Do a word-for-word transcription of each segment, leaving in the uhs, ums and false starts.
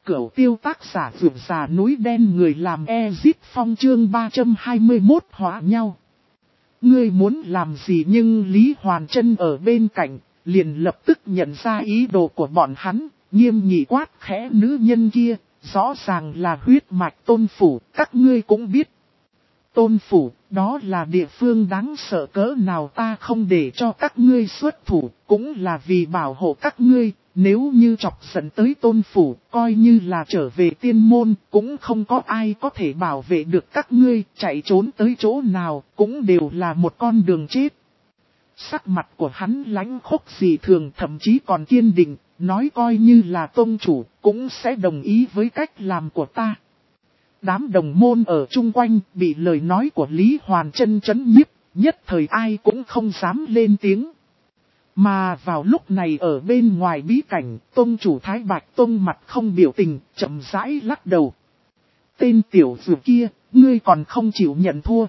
Cửu tiêu tác giả vượt già núi đen người làm Ezit Phong chương ba trăm hai mươi mốt hóa nhau. Ngươi muốn làm gì nhưng Lý Hoàn Trân ở bên cạnh, liền lập tức nhận ra ý đồ của bọn hắn, nghiêm nghị quát khẽ nữ nhân kia, rõ ràng là huyết mạch Tôn Phủ, các ngươi cũng biết. Tôn Phủ, đó là địa phương đáng sợ cỡ nào ta không để cho các ngươi xuất thủ, cũng là vì bảo hộ các ngươi. Nếu như chọc giận tới Tôn Phủ, coi như là trở về tiên môn, cũng không có ai có thể bảo vệ được các ngươi, chạy trốn tới chỗ nào, cũng đều là một con đường chết. Sắc mặt của hắn lãnh khốc dị thường, thậm chí còn kiên định, nói coi như là tôn chủ, cũng sẽ đồng ý với cách làm của ta. Đám đồng môn ở chung quanh, bị lời nói của Lý Hoàn Trân chấn nhiếp, nhất thời ai cũng không dám lên tiếng. Mà vào lúc này ở bên ngoài bí cảnh, tôn chủ Thái Bạch Tông mặt không biểu tình, chậm rãi lắc đầu. Tên tiểu dược kia, ngươi còn không chịu nhận thua.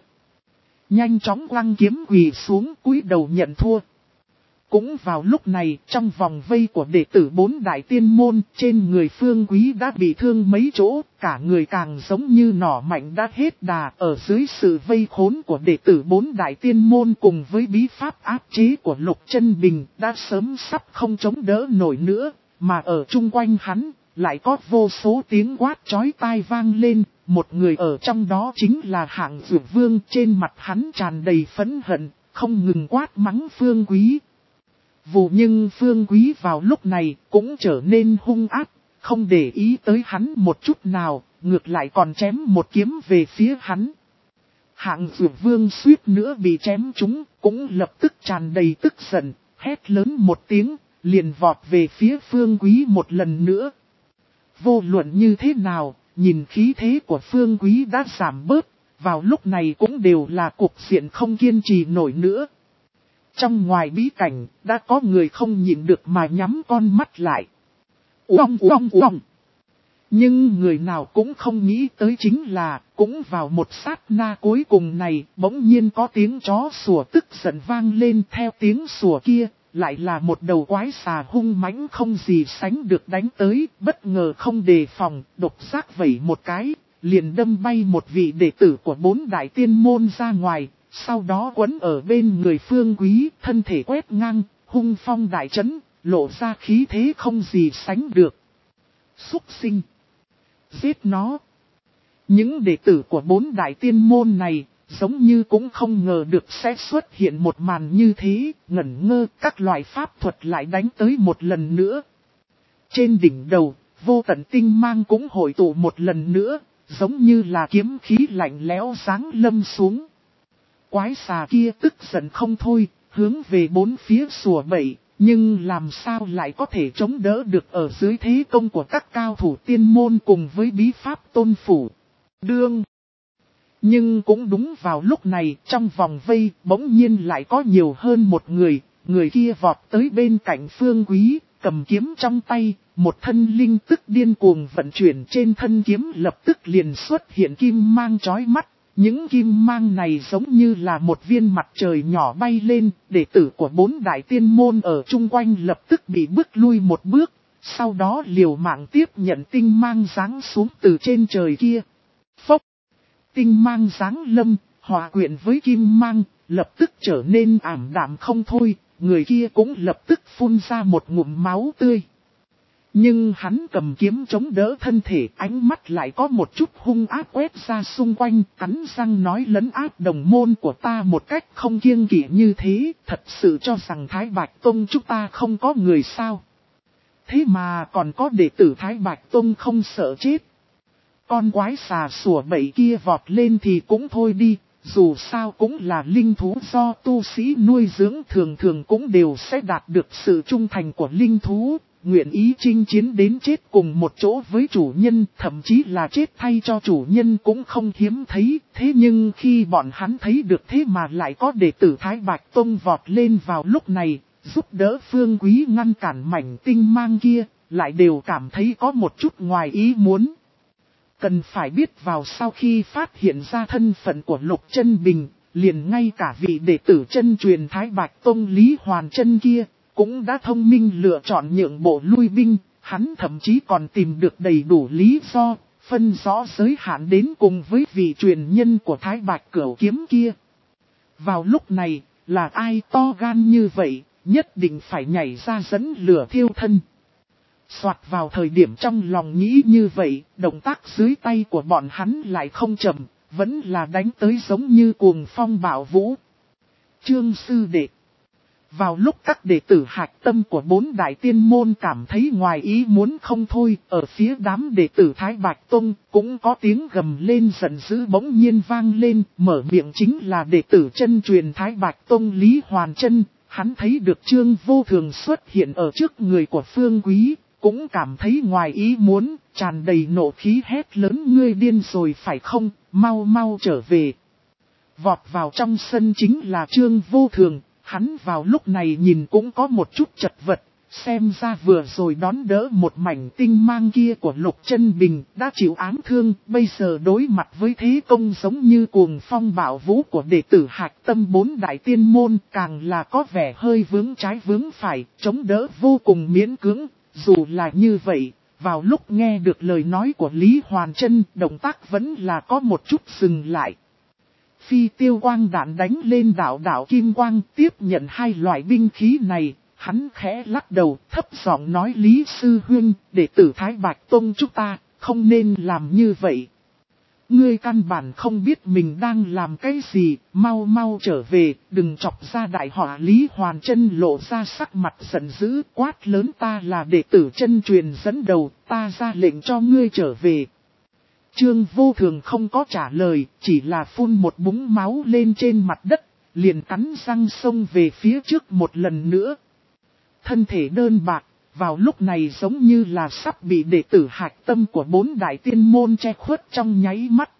Nhanh chóng quăng kiếm quỳ xuống cúi đầu nhận thua. Cũng vào lúc này, trong vòng vây của đệ tử bốn đại tiên môn, trên người Phương Quý đã bị thương mấy chỗ, cả người càng giống như nỏ mạnh đã hết đà. Ở dưới sự vây khốn của đệ tử bốn đại tiên môn cùng với bí pháp áp chế của Lục Chân Bình, đã sớm sắp không chống đỡ nổi nữa, mà ở chung quanh hắn, lại có vô số tiếng quát chói tai vang lên. Một người ở trong đó chính là Hạng Dược Vương, trên mặt hắn tràn đầy phẫn hận, không ngừng quát mắng Phương Quý. Vụ nhưng Phương Quý vào lúc này cũng trở nên hung ác, không để ý tới hắn một chút nào, ngược lại còn chém một kiếm về phía hắn. Hạng Dược Vương suýt nữa bị chém trúng, cũng lập tức tràn đầy tức giận, hét lớn một tiếng, liền vọt về phía Phương Quý một lần nữa. Vô luận như thế nào, nhìn khí thế của Phương Quý đã giảm bớt, vào lúc này cũng đều là cục diện không kiên trì nổi nữa. Trong ngoài bí cảnh, đã có người không nhịn được mà nhắm con mắt lại. Uông uông uông. Nhưng người nào cũng không nghĩ tới chính là, cũng vào một sát na cuối cùng này, bỗng nhiên có tiếng chó sủa tức giận vang lên. Theo tiếng sủa kia, lại là một đầu quái xà hung mãnh không gì sánh được đánh tới, bất ngờ không đề phòng, độc giác vẩy một cái, liền đâm bay một vị đệ tử của bốn đại tiên môn ra ngoài. Sau đó quấn ở bên người Phương Quý, thân thể quét ngang, hung phong đại trấn, lộ ra khí thế không gì sánh được. Xúc sinh. Giết nó. Những đệ tử của bốn đại tiên môn này, giống như cũng không ngờ được sẽ xuất hiện một màn như thế, ngẩn ngơ các loại pháp thuật lại đánh tới một lần nữa. Trên đỉnh đầu, vô tận tinh mang cũng hội tụ một lần nữa, giống như là kiếm khí lạnh lẽo giáng lâm xuống. Quái xà kia tức giận không thôi, hướng về bốn phía sủa bậy, nhưng làm sao lại có thể chống đỡ được ở dưới thế công của các cao thủ tiên môn cùng với bí pháp Tôn Phủ. Đương. Nhưng cũng đúng vào lúc này, trong vòng vây, bỗng nhiên lại có nhiều hơn một người, người kia vọt tới bên cạnh Phương Quý, cầm kiếm trong tay, một thân linh tức điên cuồng vận chuyển trên thân kiếm lập tức liền xuất hiện kim mang chói mắt. Những kim mang này giống như là một viên mặt trời nhỏ bay lên, đệ tử của bốn đại tiên môn ở chung quanh lập tức bị bước lui một bước, sau đó liều mạng tiếp nhận tinh mang giáng xuống từ trên trời kia. Phốc! Tinh mang giáng lâm, hòa quyện với kim mang, lập tức trở nên ảm đạm không thôi, người kia cũng lập tức phun ra một ngụm máu tươi. Nhưng hắn cầm kiếm chống đỡ thân thể, ánh mắt lại có một chút hung ác quét ra xung quanh, cắn răng nói lấn áp đồng môn của ta một cách không kiêng kỵ như thế, thật sự cho rằng Thái Bạch Tông chúng ta không có người sao. Thế mà còn có đệ tử Thái Bạch Tông không sợ chết. Con quái xà sủa bậy kia vọt lên thì cũng thôi đi, dù sao cũng là linh thú do tu sĩ nuôi dưỡng, thường thường cũng đều sẽ đạt được sự trung thành của linh thú. Nguyện ý chinh chiến đến chết cùng một chỗ với chủ nhân, thậm chí là chết thay cho chủ nhân cũng không hiếm thấy. Thế nhưng khi bọn hắn thấy được thế mà lại có đệ tử Thái Bạch Tông vọt lên vào lúc này, giúp đỡ Phương Quý ngăn cản mảnh tinh mang kia, lại đều cảm thấy có một chút ngoài ý muốn. Cần phải biết vào sau khi phát hiện ra thân phận của Lục Chân Bình, liền ngay cả vị đệ tử chân truyền Thái Bạch Tông Lý Hoàn Trân kia, cũng đã thông minh lựa chọn nhượng bộ lui binh, Hắn thậm chí còn tìm được đầy đủ lý do, phân rõ giới hạn đến cùng với vị truyền nhân của Thái Bạch Cửu Kiếm kia. Vào lúc này, là ai to gan như vậy, nhất định phải nhảy ra dẫn lửa thiêu thân. Soạt vào thời điểm trong lòng nghĩ như vậy, động tác dưới tay của bọn hắn lại không chậm, vẫn là đánh tới giống như cuồng phong bạo vũ. Trương sư đệ. Vào lúc các đệ tử hạch tâm của bốn đại tiên môn cảm thấy ngoài ý muốn không thôi, ở phía đám đệ tử Thái Bạch Tông cũng có tiếng gầm lên giận dữ bỗng nhiên vang lên, mở miệng chính là đệ tử chân truyền Thái Bạch Tông Lý Hoàn Chân. Hắn thấy được Trương Vô Thường xuất hiện ở trước người của Phương Quý, cũng cảm thấy ngoài ý muốn, tràn đầy nộ khí hét lớn: ngươi điên rồi phải không, mau mau trở về. Vọt vào trong sân chính là Trương Vô Thường. Hắn vào lúc này nhìn cũng có một chút chật vật, xem ra vừa rồi đón đỡ một mảnh tinh mang kia của Lục Chân Bình đã chịu ám thương, bây giờ đối mặt với thế công giống như cuồng phong bạo vũ của đệ tử hạch tâm bốn đại tiên môn, càng là có vẻ hơi vướng trái vướng phải, chống đỡ vô cùng miễn cưỡng. Dù là như vậy, vào lúc nghe được lời nói của Lý Hoàn Chân, động tác vẫn là có một chút dừng lại. Phi tiêu quang đạn đánh lên đạo đạo kim quang, tiếp nhận hai loại binh khí này, hắn khẽ lắc đầu, thấp giọng nói: Lý sư huynh, đệ tử Thái Bạch Tông chúng ta, không nên làm như vậy. Ngươi căn bản không biết mình đang làm cái gì, mau mau trở về, đừng chọc ra đại họa. Lý Hoàn Chân lộ ra sắc mặt giận dữ, quát lớn: ta là đệ tử chân truyền dẫn đầu, ta ra lệnh cho ngươi trở về. Trương Vô Thường không có trả lời, chỉ là phun một búng máu lên trên mặt đất, liền cắn răng xông về phía trước một lần nữa. Thân thể đơn bạc, vào lúc này giống như là sắp bị đệ tử hạch tâm của bốn đại tiên môn che khuất trong nháy mắt.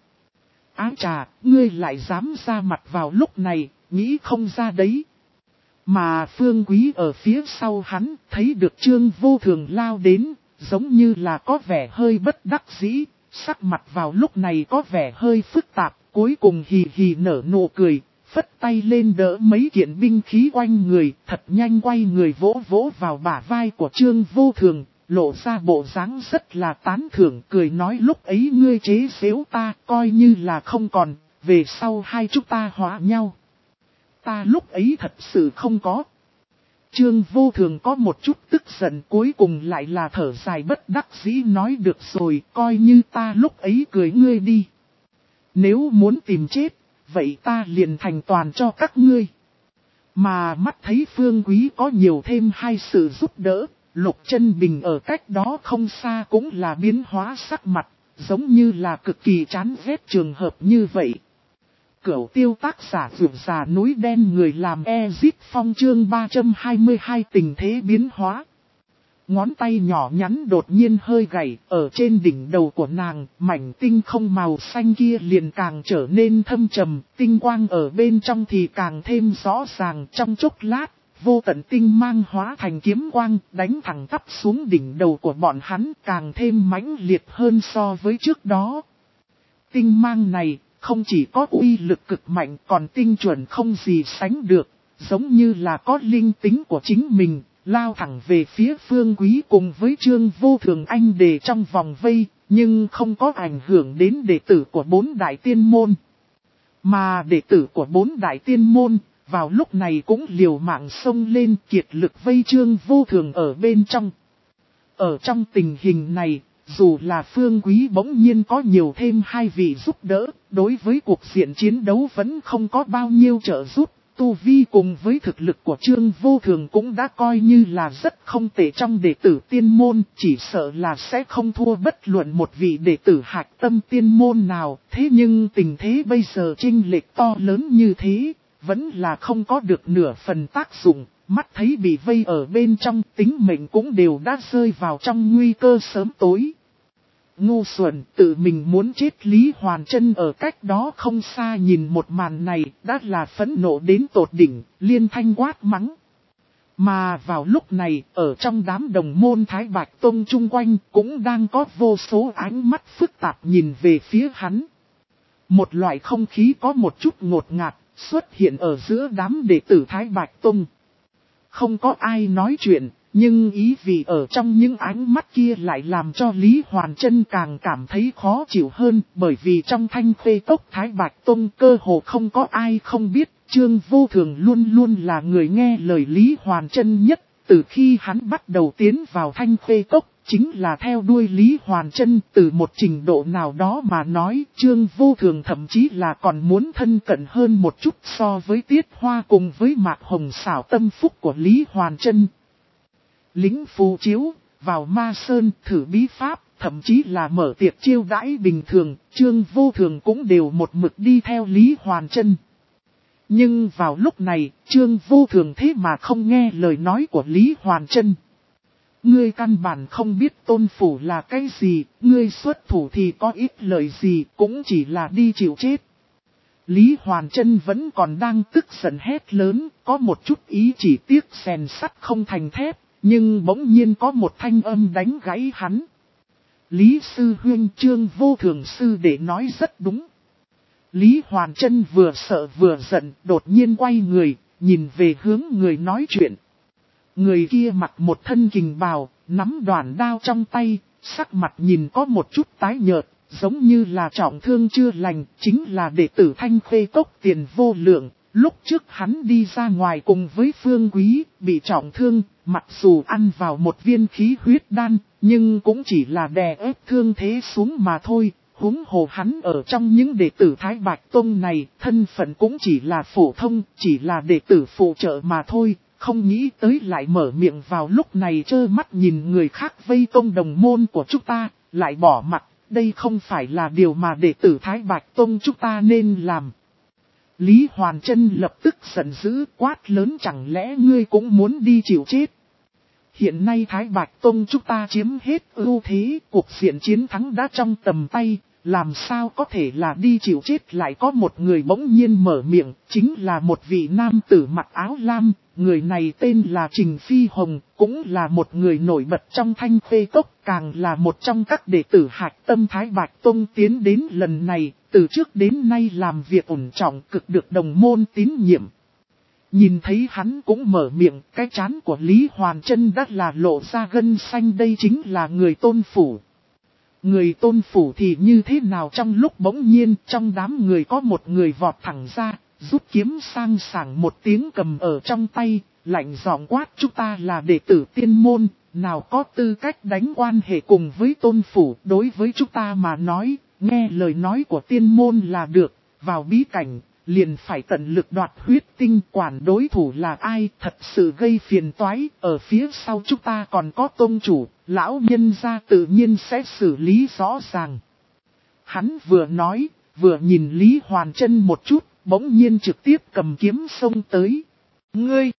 Ái trà, ngươi lại dám ra mặt vào lúc này, nghĩ không ra đấy. Mà Phương Quý ở phía sau hắn, thấy được Trương Vô Thường lao đến, giống như là có vẻ hơi bất đắc dĩ. Sắc mặt vào lúc này có vẻ hơi phức tạp, cuối cùng hì hì nở nụ cười, phất tay lên đỡ mấy kiện binh khí quanh người, thật nhanh quay người vỗ vỗ vào bả vai của Trương Vô Thường, lộ ra bộ dáng rất là tán thưởng, cười nói: lúc ấy ngươi chế giễu ta, coi như là không còn, về sau hai chúng ta hóa nhau. Ta lúc ấy thật sự không có. Trương Vô Thường có một chút tức giận, cuối cùng lại là thở dài bất đắc dĩ nói: được rồi, coi như ta lúc ấy cười ngươi đi. Nếu muốn tìm chết, vậy ta liền thành toàn cho các ngươi. Mà mắt thấy Phương Quý có nhiều thêm hai sự giúp đỡ, Lục Chân Bình ở cách đó không xa cũng là biến hóa sắc mặt, giống như là cực kỳ chán ghét trường hợp như vậy. Cửu tiêu tác giả vượt già núi đen người làm Ezit Phong chương ba trăm hai mươi hai tình thế biến hóa. Ngón tay nhỏ nhắn đột nhiên hơi gầy, ở trên đỉnh đầu của nàng, mảnh tinh không màu xanh kia liền càng trở nên thâm trầm, tinh quang ở bên trong thì càng thêm rõ ràng. Trong chốc lát, vô tận tinh mang hóa thành kiếm quang, đánh thẳng tắp xuống đỉnh đầu của bọn hắn, càng thêm mãnh liệt hơn so với trước đó. Tinh mang này không chỉ có uy lực cực mạnh, còn tinh chuẩn không gì sánh được, giống như là có linh tính của chính mình, lao thẳng về phía Phương Quý cùng với Trương Vô Thường anh đề trong vòng vây, nhưng không có ảnh hưởng đến đệ tử của bốn đại tiên môn. Mà đệ tử của bốn đại tiên môn, vào lúc này cũng liều mạng xông lên kiệt lực vây Trương Vô Thường ở bên trong. Ở trong tình hình này, dù là Phương Quý bỗng nhiên có nhiều thêm hai vị giúp đỡ, đối với cuộc diện chiến đấu vẫn không có bao nhiêu trợ giúp. Tu vi cùng với thực lực của Trương Vô Thường cũng đã coi như là rất không tệ trong đệ tử tiên môn, chỉ sợ là sẽ không thua bất luận một vị đệ tử hạch tâm tiên môn nào. Thế nhưng tình thế bây giờ chênh lệch to lớn như thế, vẫn là không có được nửa phần tác dụng, mắt thấy bị vây ở bên trong, tính mệnh cũng đều đã rơi vào trong nguy cơ sớm tối. Ngu xuẩn, tự mình muốn chết. Lý Hoàn Chân ở cách đó không xa nhìn một màn này, đã là phẫn nộ đến tột đỉnh, liên thanh quát mắng. Mà vào lúc này, ở trong đám đồng môn Thái Bạch Tông chung quanh, cũng đang có vô số ánh mắt phức tạp nhìn về phía hắn. Một loại không khí có một chút ngột ngạt, xuất hiện ở giữa đám đệ tử Thái Bạch Tông. Không có ai nói chuyện, nhưng ý vị ở trong những ánh mắt kia lại làm cho Lý Hoàn Trân càng cảm thấy khó chịu hơn, bởi vì trong Thanh Khê Cốc Thái Bạch Tông cơ hồ không có ai không biết, Trương Vô Thường luôn luôn là người nghe lời Lý Hoàn Trân nhất, từ khi hắn bắt đầu tiến vào Thanh Khê Cốc, chính là theo đuôi Lý Hoàn Trân. Từ một trình độ nào đó mà nói, Trương Vô Thường thậm chí là còn muốn thân cận hơn một chút so với Tiết Hoa cùng với Mạc Hồng xảo tâm phúc của Lý Hoàn Trân. Lính phù chiếu, vào Ma Sơn thử bí pháp, thậm chí là mở tiệc chiêu đãi bình thường, Trương Vô Thường cũng đều một mực đi theo Lý Hoàn Trân. Nhưng vào lúc này, Trương Vô Thường thế mà không nghe lời nói của Lý Hoàn Trân. Ngươi căn bản không biết tôn phủ là cái gì, ngươi xuất thủ thì có ít lời gì, cũng chỉ là đi chịu chết. Lý Hoàn Trân vẫn còn đang tức giận hét lớn, có một chút ý chỉ tiếc rèn sắt không thành thép, nhưng bỗng nhiên có một thanh âm đánh gãy hắn. Lý Sư Huynh, Trương Vô Thường sư đệ nói rất đúng. Lý Hoàn Trân vừa sợ vừa giận, đột nhiên quay người, nhìn về hướng người nói chuyện. Người kia mặc một thân kình bào, nắm đoàn đao trong tay, sắc mặt nhìn có một chút tái nhợt, giống như là trọng thương chưa lành, chính là đệ tử Thanh Khê Cốc Tiền Vô Lượng. Lúc trước hắn đi ra ngoài cùng với Phương Quý, bị trọng thương, mặc dù ăn vào một viên khí huyết đan, nhưng cũng chỉ là đè ép thương thế xuống mà thôi. Huống hồ hắn ở trong những đệ tử Thái Bạch Tông này, thân phận cũng chỉ là phổ thông, chỉ là đệ tử phụ trợ mà thôi, không nghĩ tới lại mở miệng vào lúc này trơ mắt nhìn người khác vây công đồng môn của chúng ta, lại bỏ mặt, đây không phải là điều mà đệ tử Thái Bạch Tông chúng ta nên làm. Lý Hoàn Trân lập tức giận dữ quát lớn, chẳng lẽ ngươi cũng muốn đi chịu chết? Hiện nay Thái Bạch Tông chúng ta chiếm hết ưu thế, cuộc diện chiến thắng đã trong tầm tay, làm sao có thể là đi chịu chết? Lại có một người bỗng nhiên mở miệng, chính là một vị nam tử mặc áo lam, người này tên là Trình Phi Hồng, cũng là một người nổi bật trong Thanh Khê Cốc, càng là một trong các đệ tử hạch tâm Thái Bạch Tông tiến đến lần này, từ trước đến nay làm việc ổn trọng cực được đồng môn tín nhiệm. Nhìn thấy hắn cũng mở miệng, cái trán của Lý Hoàn Trân đã là lộ ra gân xanh, đây chính là người Tôn phủ. Người Tôn phủ thì như thế nào? Trong lúc bỗng nhiên trong đám người có một người vọt thẳng ra, rút kiếm sang sảng một tiếng cầm ở trong tay, lạnh giọng quát, chúng ta là đệ tử tiên môn, nào có tư cách đánh quan hệ cùng với Tôn phủ. Đối với chúng ta mà nói, nghe lời nói của tiên môn là được, vào bí cảnh liền phải tận lực đoạt huyết tinh, quản đối thủ là ai, thật sự gây phiền toái. Ở phía sau chúng ta còn có tôn chủ, lão nhân gia tự nhiên sẽ xử lý rõ ràng. Hắn vừa nói, vừa nhìn Lý Hoàn Trân một chút, bỗng nhiên trực tiếp cầm kiếm xông tới. Ngươi!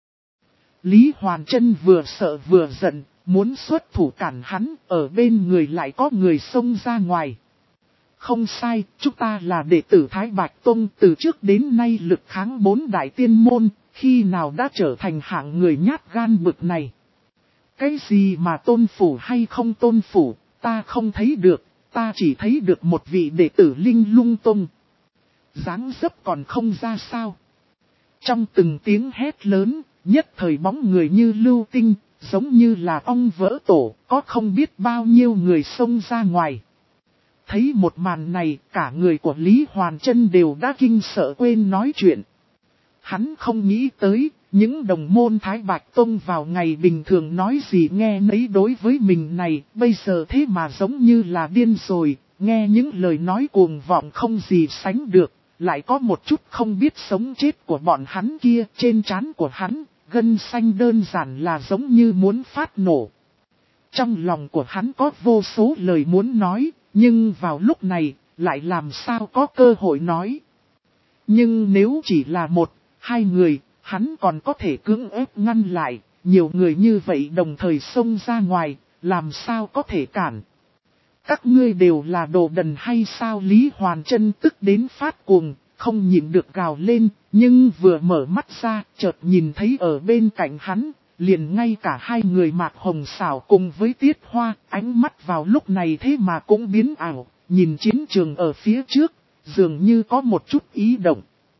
Lý Hoàn Trân vừa sợ vừa giận, muốn xuất thủ cản hắn, ở bên người lại có người xông ra ngoài. Không sai, chúng ta là đệ tử Thái Bạch Tông, từ trước đến nay lực kháng bốn đại tiên môn, khi nào đã trở thành hạng người nhát gan bực này. Cái gì mà tôn phủ hay không tôn phủ, ta không thấy được, ta chỉ thấy được một vị đệ tử Linh Lung Tông. Dáng dấp còn không ra sao. Trong từng tiếng hét lớn, nhất thời bóng người như lưu tinh, giống như là ong vỡ tổ, có không biết bao nhiêu người xông ra ngoài. Thấy một màn này, cả người của Lý Hoàn Trân đều đã kinh sợ quên nói chuyện. Hắn không nghĩ tới, những đồng môn Thái Bạch Tông vào ngày bình thường nói gì nghe nấy đối với mình này, bây giờ thế mà giống như là điên rồi, nghe những lời nói cuồng vọng không gì sánh được, lại có một chút không biết sống chết của bọn hắn kia trên trán của hắn, gân xanh đơn giản là giống như muốn phát nổ. Trong lòng của hắn có vô số lời muốn nói, nhưng vào lúc này, lại làm sao có cơ hội nói. Nhưng nếu chỉ là một, hai người, hắn còn có thể cưỡng ép ngăn lại, nhiều người như vậy đồng thời xông ra ngoài, làm sao có thể cản. Các ngươi đều là đồ đần hay sao? Lý Hoàn Trân tức đến phát cuồng, không nhịn được gào lên, nhưng vừa mở mắt ra, chợt nhìn thấy ở bên cạnh hắn, liền ngay cả hai người Mạc Hồng xảo cùng với Tiết Hoa, ánh mắt vào lúc này thế mà cũng biến ảo, nhìn chiến trường ở phía trước, dường như có một chút ý động.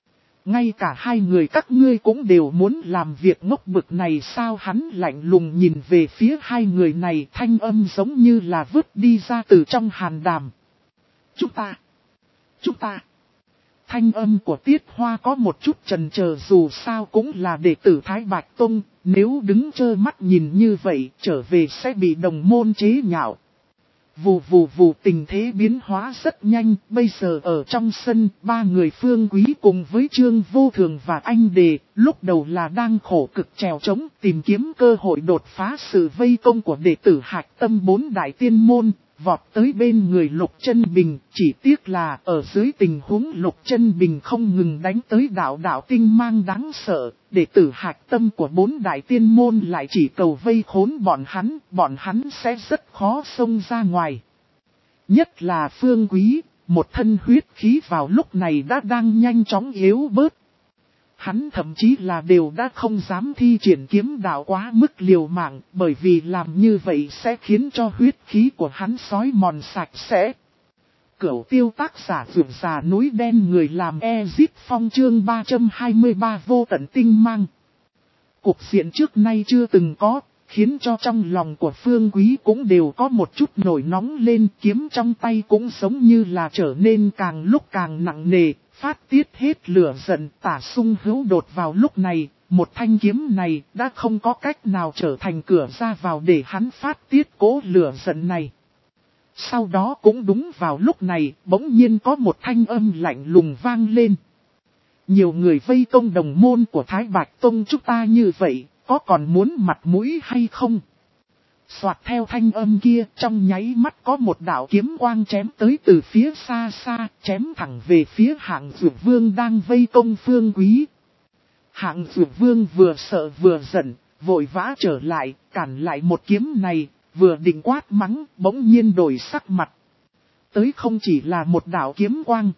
ngay cả hai người các ngươi cũng đều muốn làm việc ngốc bực này sao? Hắn lạnh lùng nhìn về phía hai người này, thanh âm giống như là vứt đi ra từ trong hàn đàm. Chúng ta, chúng ta. Thanh âm của Tiết Hoa có một chút chần chờ, dù sao cũng là đệ tử Thái Bạch Tông, nếu đứng trơ mắt nhìn như vậy trở về sẽ bị đồng môn chế nhạo. Vù vù vù, tình thế biến hóa rất nhanh, bây giờ ở trong sân, ba người Phương Quý cùng với Trương Vô Thường và Anh Đề, lúc đầu là đang khổ cực trèo trống tìm kiếm cơ hội đột phá sự vây công của đệ tử Hạch Tâm bốn đại tiên môn, vọt tới bên người Lục Chân Bình, chỉ tiếc là ở dưới tình huống Lục Chân Bình không ngừng đánh tới đạo đạo tinh mang đáng sợ, đệ tử Hạch Tâm của bốn đại tiên môn lại chỉ cầu vây khốn bọn hắn, bọn hắn sẽ rất khó xông ra ngoài. Nhất là Phương Quý, một thân huyết khí vào lúc này đã đang nhanh chóng yếu bớt. Hắn thậm chí là đều đã không dám thi triển kiếm đạo quá mức liều mạng, bởi vì làm như vậy sẽ khiến cho huyết khí của hắn xói mòn sạch sẽ. Cửu tiêu tác giả vượt già núi đen, người làm Ezip Phong, chương ba trăm hai mươi ba vô tận tinh mang. Cuộc diện trước nay chưa từng có, khiến cho trong lòng của Phương Quý cũng đều có một chút nổi nóng lên, kiếm trong tay cũng giống như là trở nên càng lúc càng nặng nề. Phát tiết hết lửa giận, Tả Sung Hữu đột vào lúc này, một thanh kiếm này đã không có cách nào trở thành cửa ra vào để hắn phát tiết cố lửa giận này. Sau đó cũng đúng vào lúc này, bỗng nhiên có một thanh âm lạnh lùng vang lên. Nhiều người vây công đồng môn của Thái Bạch Tông chúng ta như vậy, có còn muốn mặt mũi hay không? Soạt, theo thanh âm kia, trong nháy mắt có một đạo kiếm quang chém tới từ phía xa xa, chém thẳng về phía Hạng Dược Vương đang vây công Phương Quý. Hạng Dược Vương vừa sợ vừa giận, vội vã trở lại, cản lại một kiếm này, vừa định quát mắng, bỗng nhiên đổi sắc mặt. Tới không chỉ là một đạo kiếm quang.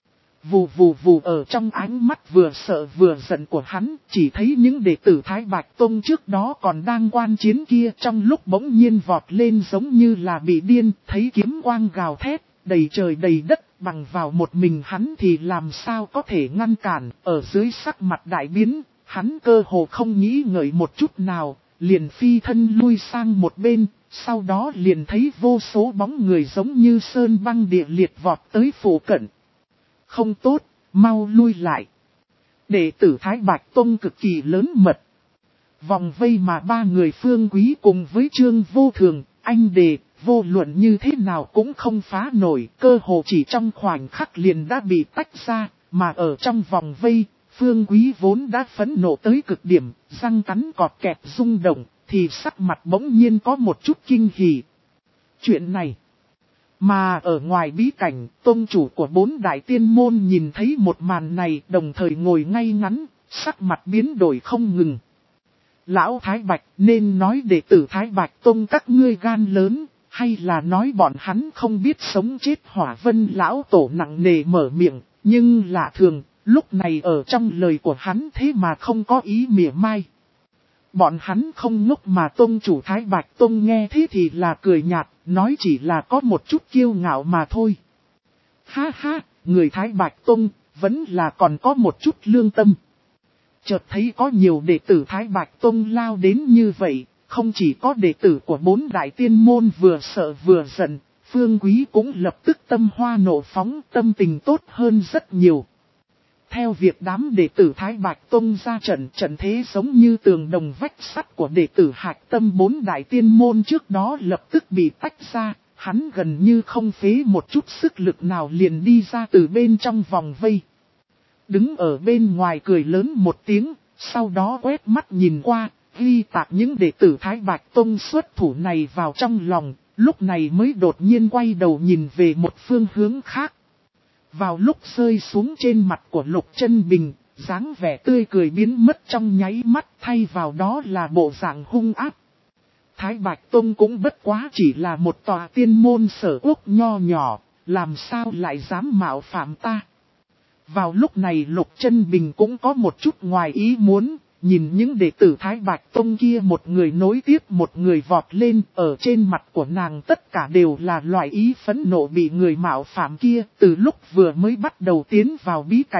Vù vù vù, ở trong ánh mắt vừa sợ vừa giận của hắn, chỉ thấy những đệ tử Thái Bạch Tông trước đó còn đang quan chiến kia trong lúc bỗng nhiên vọt lên giống như là bị điên, thấy kiếm quang gào thét, đầy trời đầy đất, bằng vào một mình hắn thì làm sao có thể ngăn cản, ở dưới sắc mặt đại biến, hắn cơ hồ không nghĩ ngợi một chút nào, liền phi thân lui sang một bên, sau đó liền thấy vô số bóng người giống như sơn băng địa liệt vọt tới phủ cận. Không tốt, mau lui lại. Đệ tử Thái Bạch Tông cực kỳ lớn mật. Vòng vây mà ba người Phương Quý cùng với Trương Vô Thường, Anh Đề, vô luận như thế nào cũng không phá nổi, cơ hồ chỉ trong khoảnh khắc liền đã bị tách ra, mà ở trong vòng vây, Phương Quý vốn đã phẫn nộ tới cực điểm, răng cắn cọt kẹt rung động, thì sắc mặt bỗng nhiên có một chút kinh hỉ. Chuyện này. Mà ở ngoài bí cảnh, tông chủ của bốn đại tiên môn nhìn thấy một màn này, đồng thời ngồi ngay ngắn, sắc mặt biến đổi không ngừng. Lão Thái Bạch, nên nói đệ tử Thái Bạch Tông các ngươi gan lớn, hay là nói bọn hắn không biết sống chết? Hỏa Vân lão tổ nặng nề mở miệng, nhưng lạ thường, lúc này ở trong lời của hắn thế mà không có ý mỉa mai. Bọn hắn không ngốc mà tông chủ Thái Bạch Tông nghe thế thì là cười nhạt, nói chỉ là có một chút kiêu ngạo mà thôi. Ha ha, người Thái Bạch Tông vẫn là còn có một chút lương tâm. Chợt thấy có nhiều đệ tử Thái Bạch Tông lao đến như vậy, không chỉ có đệ tử của bốn đại tiên môn vừa sợ vừa giận, Phương Quý cũng lập tức tâm hoa nộ phóng, tâm tình tốt hơn rất nhiều. Theo việc đám đệ tử Thái Bạch Tông ra trận, trận thế giống như tường đồng vách sắt của đệ tử Hạch Tâm bốn đại tiên môn trước đó lập tức bị tách ra, hắn gần như không phế một chút sức lực nào liền đi ra từ bên trong vòng vây. Đứng ở bên ngoài cười lớn một tiếng, sau đó quét mắt nhìn qua, ghi tạc những đệ tử Thái Bạch Tông xuất thủ này vào trong lòng, lúc này mới đột nhiên quay đầu nhìn về một phương hướng khác. Vào lúc rơi xuống trên mặt của Lục Chân Bình, dáng vẻ tươi cười biến mất trong nháy mắt, thay vào đó là bộ dạng hung ác. Thái Bạch Tông cũng bất quá chỉ là một tòa tiên môn sở quốc nho nhỏ, làm sao lại dám mạo phạm ta. Vào lúc này Lục Chân Bình cũng có một chút ngoài ý muốn, nhìn những đệ tử Thái Bạch Tông kia một người nối tiếp một người vọt lên, ở trên mặt của nàng tất cả đều là loại ý phẫn nộ bị người mạo phạm kia. Từ lúc vừa mới bắt đầu tiến vào bí cảnh,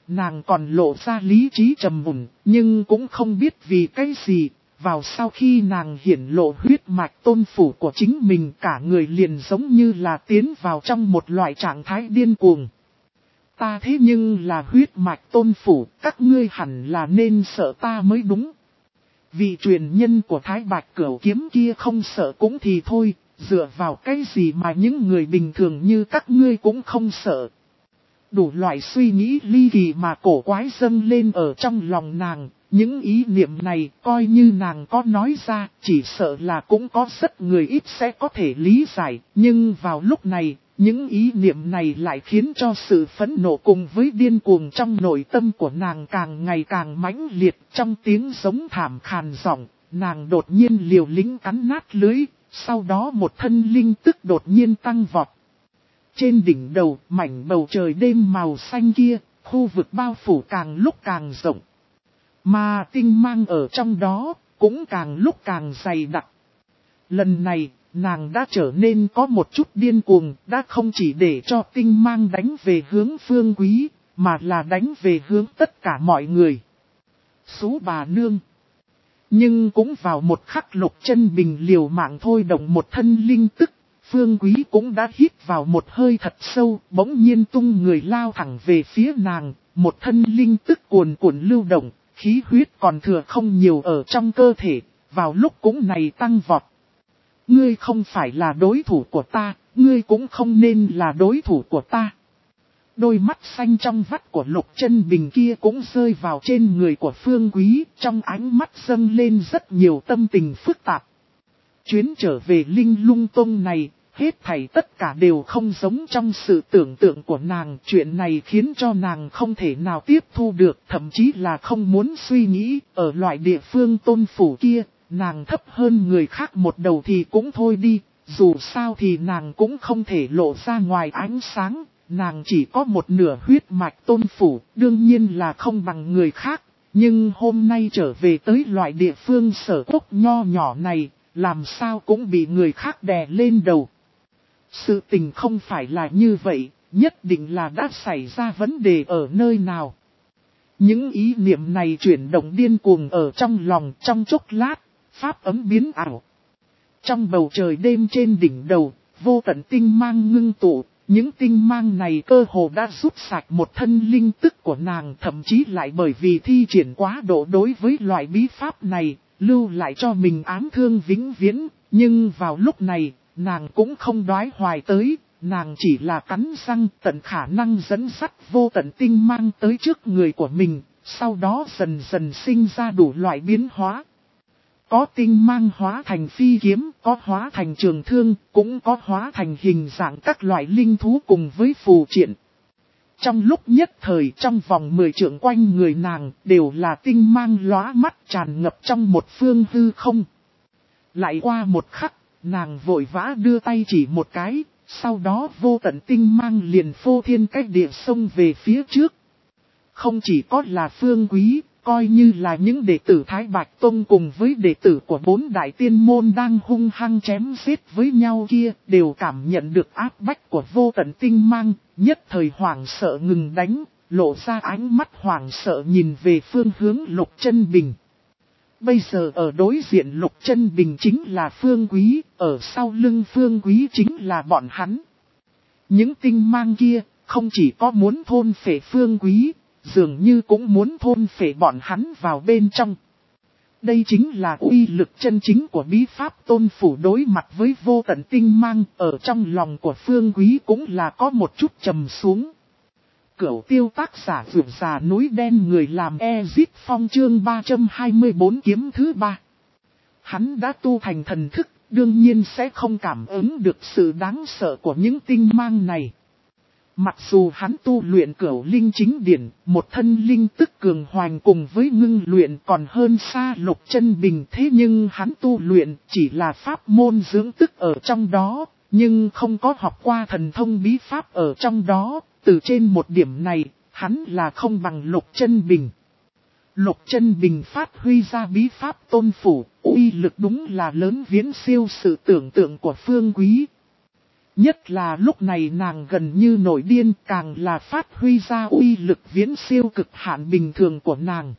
nàng còn lộ ra lý trí trầm mùn, nhưng cũng không biết vì cái gì. Vào sau khi nàng hiển lộ huyết mạch tôn phủ của chính mình, cả người liền giống như là tiến vào trong một loại trạng thái điên cuồng. Ta thế nhưng là huyết mạch tôn phủ, các ngươi hẳn là nên sợ ta mới đúng. Vị truyền nhân của Thái Bạch Cửu Kiếm kia không sợ cũng thì thôi, dựa vào cái gì mà những người bình thường như các ngươi cũng không sợ. Đủ loại suy nghĩ ly kỳ mà cổ quái dâng lên ở trong lòng nàng, những ý niệm này coi như nàng có nói ra, chỉ sợ là cũng có rất người ít sẽ có thể lý giải, nhưng vào lúc này, những ý niệm này lại khiến cho sự phẫn nộ cùng với điên cuồng trong nội tâm của nàng càng ngày càng mãnh liệt. Trong tiếng giống thảm khàn giọng, nàng đột nhiên liều lĩnh cắn nát lưới, sau đó một thân linh tức đột nhiên tăng vọt. Trên đỉnh đầu, mảnh bầu trời đêm màu xanh kia, khu vực bao phủ càng lúc càng rộng. Mà tinh mang ở trong đó, cũng càng lúc càng dày đặc. Lần này, nàng đã trở nên có một chút điên cuồng, đã không chỉ để cho tinh mang đánh về hướng Phương Quý, mà là đánh về hướng tất cả mọi người. Sú bà nương. Nhưng cũng vào một khắc Lục Chân Bình liều mạng thôi động một thân linh tức, Phương Quý cũng đã hít vào một hơi thật sâu, bỗng nhiên tung người lao thẳng về phía nàng, một thân linh tức cuồn cuộn lưu động, khí huyết còn thừa không nhiều ở trong cơ thể, vào lúc cũng này tăng vọt. Ngươi không phải là đối thủ của ta, ngươi cũng không nên là đối thủ của ta. Đôi mắt xanh trong vắt của Lục Chân Bình kia cũng rơi vào trên người của Phương Quý, trong ánh mắt dâng lên rất nhiều tâm tình phức tạp. Chuyến trở về Linh Lung Tông này, hết thảy tất cả đều không giống trong sự tưởng tượng của nàng. Chuyện này khiến cho nàng không thể nào tiếp thu được, thậm chí là không muốn suy nghĩ. Ở loại địa phương tôn phủ kia, nàng thấp hơn người khác một đầu thì cũng thôi đi. Dù sao thì nàng cũng không thể lộ ra ngoài ánh sáng. Nàng chỉ có một nửa huyết mạch tôn phủ, đương nhiên là không bằng người khác. Nhưng hôm nay trở về tới loại địa phương sở quốc nho nhỏ này, làm sao cũng bị người khác đè lên đầu. Sự tình không phải là như vậy, nhất định là đã xảy ra vấn đề ở nơi nào. Những ý niệm này chuyển động điên cuồng ở trong lòng trong chốc lát, pháp ấm biến ảo. Trong bầu trời đêm trên đỉnh đầu, vô tận tinh mang ngưng tụ, những tinh mang này cơ hồ đã rút sạch một thân linh tức của nàng, thậm chí lại bởi vì thi triển quá độ đối với loại bí pháp này, lưu lại cho mình ám thương vĩnh viễn. Nhưng vào lúc này, nàng cũng không đoái hoài tới, nàng chỉ là cắn răng tận khả năng dẫn dắt vô tận tinh mang tới trước người của mình, sau đó dần dần sinh ra đủ loại biến hóa. Có tinh mang hóa thành phi kiếm, có hóa thành trường thương, cũng có hóa thành hình dạng các loại linh thú cùng với phù triện. Trong lúc nhất thời trong vòng mười trượng quanh người nàng đều là tinh mang lóa mắt tràn ngập trong một phương hư không. Lại qua một khắc, nàng vội vã đưa tay chỉ một cái, sau đó vô tận tinh mang liền phô thiên cách địa xông về phía trước. Không chỉ có là Phương Quý, coi như là những đệ tử Thái Bạch Tông cùng với đệ tử của bốn đại tiên môn đang hung hăng chém giết với nhau kia, đều cảm nhận được áp bách của vô tận tinh mang, nhất thời hoảng sợ ngừng đánh, lộ ra ánh mắt hoảng sợ nhìn về phương hướng Lục Chân Bình. Bây giờ ở đối diện Lục Chân Bình chính là Phương Quý, ở sau lưng Phương Quý chính là bọn hắn. Những tinh mang kia, không chỉ có muốn thôn phệ Phương Quý, dường như cũng muốn thôn phệ bọn hắn vào bên trong. Đây chính là uy lực chân chính của bí pháp tôn phủ đối mặt với vô tận tinh mang, ở trong lòng của Phương Quý cũng là có một chút trầm xuống. Cửu tiêu tác giả vượt già núi đen người làm Ezit Phong chương ba trăm hai mươi tư kiếm thứ ba. Hắn đã tu thành thần thức, đương nhiên sẽ không cảm ứng được sự đáng sợ của những tinh mang này. Mặc dù hắn tu luyện cửu linh chính điển, một thân linh tức cường hoành cùng với ngưng luyện còn hơn xa Lục Chân Bình, thế nhưng hắn tu luyện chỉ là pháp môn dưỡng tức ở trong đó, nhưng không có học qua thần thông bí pháp ở trong đó. Từ trên một điểm này, hắn là không bằng Lục Chân Bình. Lục Chân Bình phát huy ra bí pháp tôn phủ, uy lực đúng là lớn viễn siêu sự tưởng tượng của Phương Quý. Nhất là lúc này nàng gần như nổi điên, càng là phát huy ra uy lực viễn siêu cực hạn bình thường của nàng.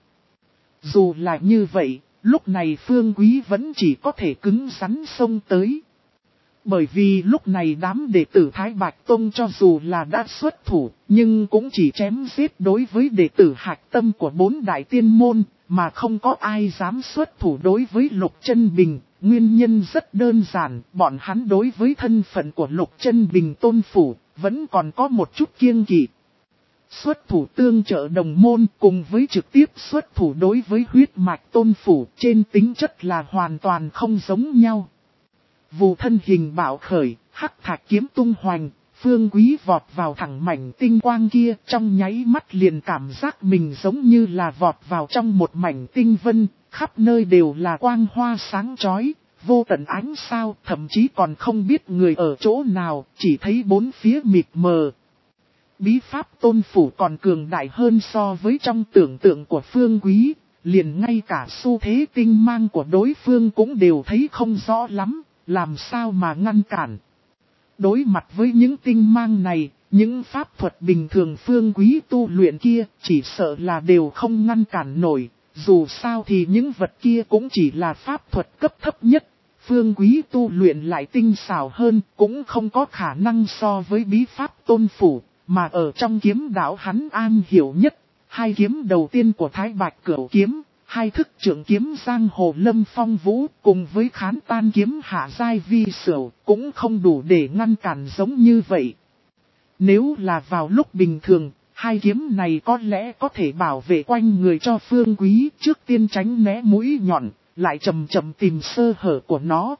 Dù là như vậy, lúc này Phương Quý vẫn chỉ có thể cứng rắn xông tới. Bởi vì lúc này đám đệ tử Thái Bạch Tông cho dù là đã xuất thủ, nhưng cũng chỉ chém giết đối với đệ tử hạch tâm của bốn đại tiên môn, mà không có ai dám xuất thủ đối với Lục Chân Bình. Nguyên nhân rất đơn giản, bọn hắn đối với thân phận của Lục Chân Bình tôn phủ, vẫn còn có một chút kiêng kỵ. Xuất thủ tương trợ đồng môn cùng với trực tiếp xuất thủ đối với huyết mạch tôn phủ trên tính chất là hoàn toàn không giống nhau. Vù thân hình bạo khởi, hắc thạch kiếm tung hoành, Phương Quý vọt vào thẳng mảnh tinh quang kia, trong nháy mắt liền cảm giác mình giống như là vọt vào trong một mảnh tinh vân, khắp nơi đều là quang hoa sáng chói, vô tận ánh sao, thậm chí còn không biết người ở chỗ nào, chỉ thấy bốn phía mịt mờ. Bí pháp tôn phủ còn cường đại hơn so với trong tưởng tượng của Phương Quý, liền ngay cả xu thế tinh mang của đối phương cũng đều thấy không rõ lắm, làm sao mà ngăn cản. Đối mặt với những tinh mang này, những pháp thuật bình thường Phương Quý tu luyện kia chỉ sợ là đều không ngăn cản nổi, dù sao thì những vật kia cũng chỉ là pháp thuật cấp thấp nhất. Phương Quý tu luyện lại tinh xảo hơn, cũng không có khả năng so với bí pháp tôn phủ, mà ở trong kiếm đạo hắn an hiểu nhất. Hai kiếm đầu tiên của Thái Bạch Cửu kiếm, hai thức trưởng kiếm giang hồ lâm phong vũ cùng với khán tan kiếm hạ giai vi sửu cũng không đủ để ngăn cản giống như vậy. Nếu là vào lúc bình thường, hai kiếm này có lẽ có thể bảo vệ quanh người cho Phương Quý, trước tiên tránh né mũi nhọn, lại chậm chậm tìm sơ hở của nó.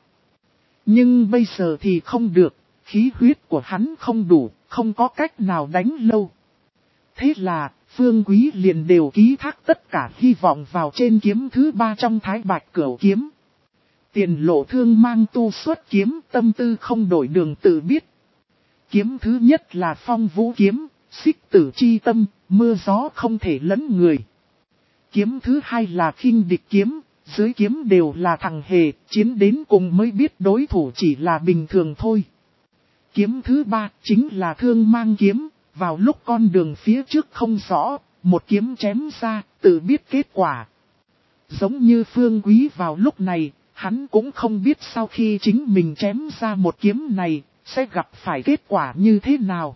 Nhưng bây giờ thì không được, khí huyết của hắn không đủ, không có cách nào đánh lâu. Thế là, Phương Quý liền đều ký thác tất cả hy vọng vào trên kiếm thứ ba trong Thái Bạch Cửu kiếm. Tiền lộ thương mang tu xuất kiếm, tâm tư không đổi đường tự biết. Kiếm thứ nhất là phong vũ kiếm, xích tử chi tâm, mưa gió không thể lấn người. Kiếm thứ hai là khinh địch kiếm, dưới kiếm đều là thằng hề, chiến đến cùng mới biết đối thủ chỉ là bình thường thôi. Kiếm thứ ba chính là thương mang kiếm, vào lúc con đường phía trước không rõ, một kiếm chém ra, tự biết kết quả. Giống như Phương Quý vào lúc này, hắn cũng không biết sau khi chính mình chém ra một kiếm này, sẽ gặp phải kết quả như thế nào.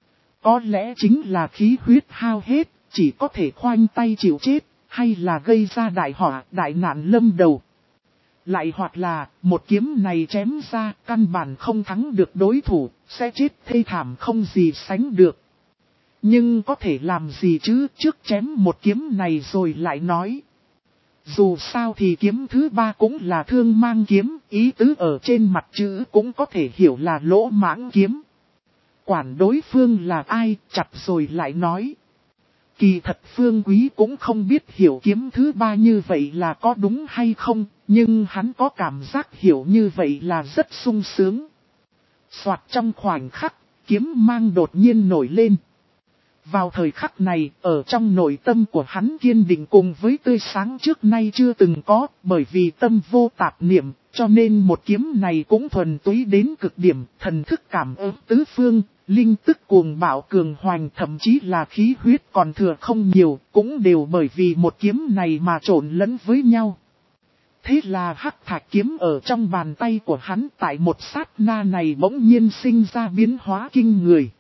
Có lẽ chính là khí huyết hao hết, chỉ có thể khoanh tay chịu chết, hay là gây ra đại họa, đại nạn lâm đầu. Lại hoặc là, một kiếm này chém ra, căn bản không thắng được đối thủ, sẽ chết thê thảm không gì sánh được. Nhưng có thể làm gì chứ, trước chém một kiếm này rồi lại nói. Dù sao thì kiếm thứ ba cũng là thương mang kiếm, ý tứ ở trên mặt chữ cũng có thể hiểu là lỗ mãng kiếm. Quản đối phương là ai, chặt rồi lại nói. Kỳ thật Phương Quý cũng không biết hiểu kiếm thứ ba như vậy là có đúng hay không, nhưng hắn có cảm giác hiểu như vậy là rất sung sướng. Soạt trong khoảnh khắc, kiếm mang đột nhiên nổi lên. Vào thời khắc này, ở trong nội tâm của hắn kiên định cùng với tươi sáng trước nay chưa từng có, bởi vì tâm vô tạp niệm, cho nên một kiếm này cũng thuần túy đến cực điểm, thần thức cảm ứng tứ phương, linh tức cuồng bạo cường hoành, thậm chí là khí huyết còn thừa không nhiều, cũng đều bởi vì một kiếm này mà trộn lẫn với nhau. Thế là hắc thạch kiếm ở trong bàn tay của hắn tại một sát na này bỗng nhiên sinh ra biến hóa kinh người.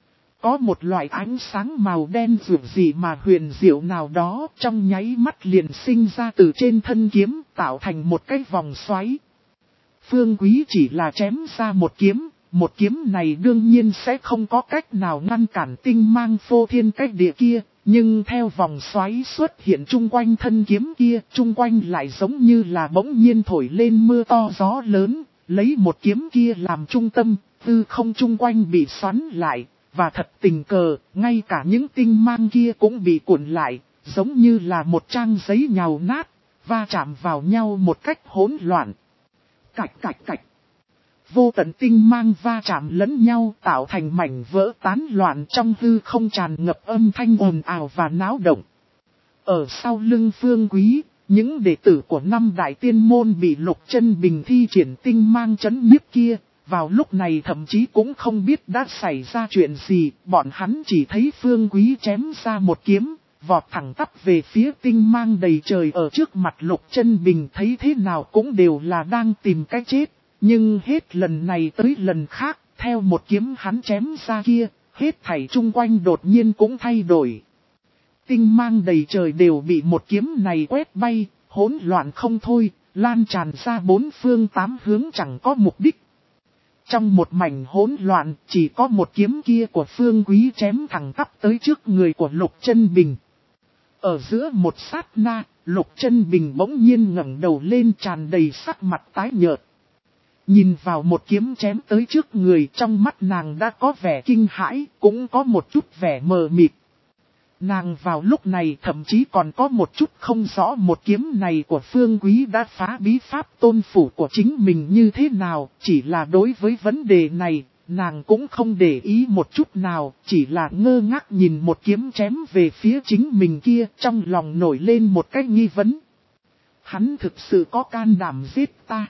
Có một loại ánh sáng màu đen dịu dị mà huyền diệu nào đó trong nháy mắt liền sinh ra từ trên thân kiếm tạo thành một cái vòng xoáy. Phương Quý chỉ là chém ra một kiếm, một kiếm này đương nhiên sẽ không có cách nào ngăn cản tinh mang phô thiên cách địa kia, nhưng theo vòng xoáy xuất hiện chung quanh thân kiếm kia, chung quanh lại giống như là bỗng nhiên thổi lên mưa to gió lớn, lấy một kiếm kia làm trung tâm, tư không chung quanh bị xoắn lại. Và thật tình cờ, ngay cả những tinh mang kia cũng bị cuộn lại, giống như là một trang giấy nhào nát, va chạm vào nhau một cách hỗn loạn. Cạch cạch cạch. Vô tận tinh mang va chạm lẫn nhau tạo thành mảnh vỡ tán loạn trong hư không tràn ngập âm thanh ồn ào và náo động. Ở sau lưng Phương Quý, những đệ tử của năm đại tiên môn bị Lục Chân Bình thi triển tinh mang chấn nhiếp kia, vào lúc này thậm chí cũng không biết đã xảy ra chuyện gì, bọn hắn chỉ thấy Phương Quý chém ra một kiếm, vọt thẳng tắp về phía tinh mang đầy trời ở trước mặt Lục Chân Bình, thấy thế nào cũng đều là đang tìm cái chết, nhưng hết lần này tới lần khác, theo một kiếm hắn chém ra kia, hết thảy chung quanh đột nhiên cũng thay đổi. Tinh mang đầy trời đều bị một kiếm này quét bay, hỗn loạn không thôi, lan tràn ra bốn phương tám hướng chẳng có mục đích. Trong một mảnh hỗn loạn, chỉ có một kiếm kia của Phương Quý chém thẳng tắp tới trước người của Lục Chân Bình. Ở giữa một sát na, Lục Chân Bình bỗng nhiên ngẩng đầu lên, tràn đầy sắc mặt tái nhợt. Nhìn vào một kiếm chém tới trước người, trong mắt nàng đã có vẻ kinh hãi, cũng có một chút vẻ mờ mịt. Nàng vào lúc này thậm chí còn có một chút không rõ một kiếm này của Phương Quý đã phá bí pháp tôn phủ của chính mình như thế nào, chỉ là đối với vấn đề này, nàng cũng không để ý một chút nào, chỉ là ngơ ngác nhìn một kiếm chém về phía chính mình kia, trong lòng nổi lên một cái nghi vấn. Hắn thực sự có can đảm giết ta.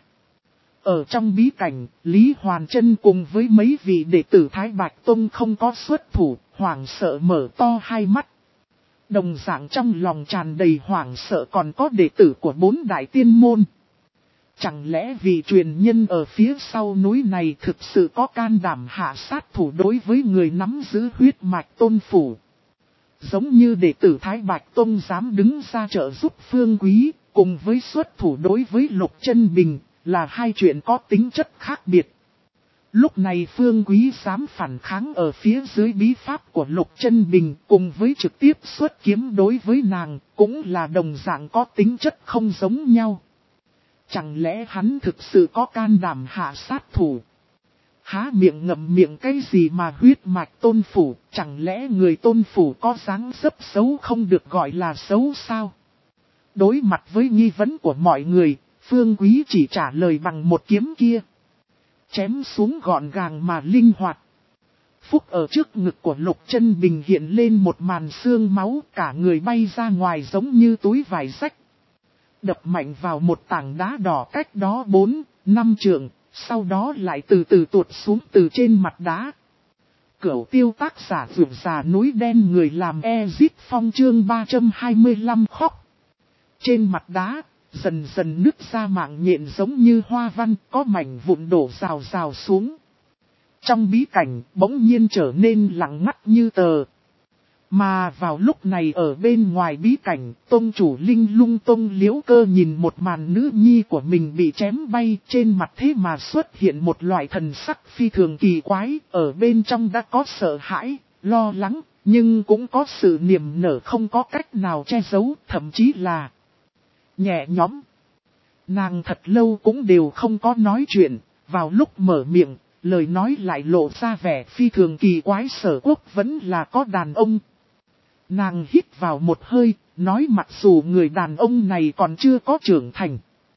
Ở trong bí cảnh, Lý Hoàn Trân cùng với mấy vị đệ tử Thái Bạch Tông không có xuất thủ, hoảng sợ mở to hai mắt. Đồng dạng trong lòng tràn đầy hoảng sợ còn có đệ tử của bốn đại tiên môn. Chẳng lẽ vị truyền nhân ở phía sau núi này thực sự có can đảm hạ sát thủ đối với người nắm giữ huyết mạch tôn phủ? Giống như đệ tử Thái Bạch Tông dám đứng ra trợ giúp Phương Quý, cùng với xuất thủ đối với Lục Chân Bình, là hai chuyện có tính chất khác biệt. Lúc này Phương Quý dám phản kháng ở phía dưới bí pháp của Lục Chân Bình, cùng với trực tiếp xuất kiếm đối với nàng, cũng là đồng dạng có tính chất không giống nhau. Chẳng lẽ hắn thực sự có can đảm hạ sát thủ? Há miệng ngậm miệng cái gì mà huyết mạch tôn phủ, chẳng lẽ người tôn phủ có dáng dấp xấu không được gọi là xấu sao? Đối mặt với nghi vấn của mọi người, Phương Quý chỉ trả lời bằng một kiếm kia. Chém xuống gọn gàng mà linh hoạt. Phúc ở trước ngực của Lục Chân Bình hiện lên một màn xương máu, cả người bay ra ngoài giống như túi vải rách. Đập mạnh vào một tảng đá đỏ cách đó bốn, năm trượng, sau đó lại từ từ tuột xuống từ trên mặt đá. Cửu Tiêu tác giả vượt già núi đen người làm Ezit Phong chương ba trăm hai mươi lăm khóc. Trên mặt đá, dần dần nứt ra mạng nhện giống như hoa văn, có mảnh vụn đổ rào rào xuống. Trong bí cảnh, bỗng nhiên trở nên lặng ngắt như tờ. Mà vào lúc này ở bên ngoài bí cảnh, tông chủ Linh Lung Tông Liễu Cơ nhìn một màn nữ nhi của mình bị chém bay, trên mặt thế mà xuất hiện một loại thần sắc phi thường kỳ quái, ở bên trong đã có sợ hãi, lo lắng, nhưng cũng có sự niềm nở không có cách nào che giấu, thậm chí là nhẹ nhõm. Nàng thật lâu cũng đều không có nói chuyện, vào lúc mở miệng, lời nói lại lộ ra vẻ phi thường kỳ quái. Sở Quốc vẫn là có đàn ông. Nàng hít vào một hơi, nói mặc dù người đàn ông này còn chưa có trưởng thành,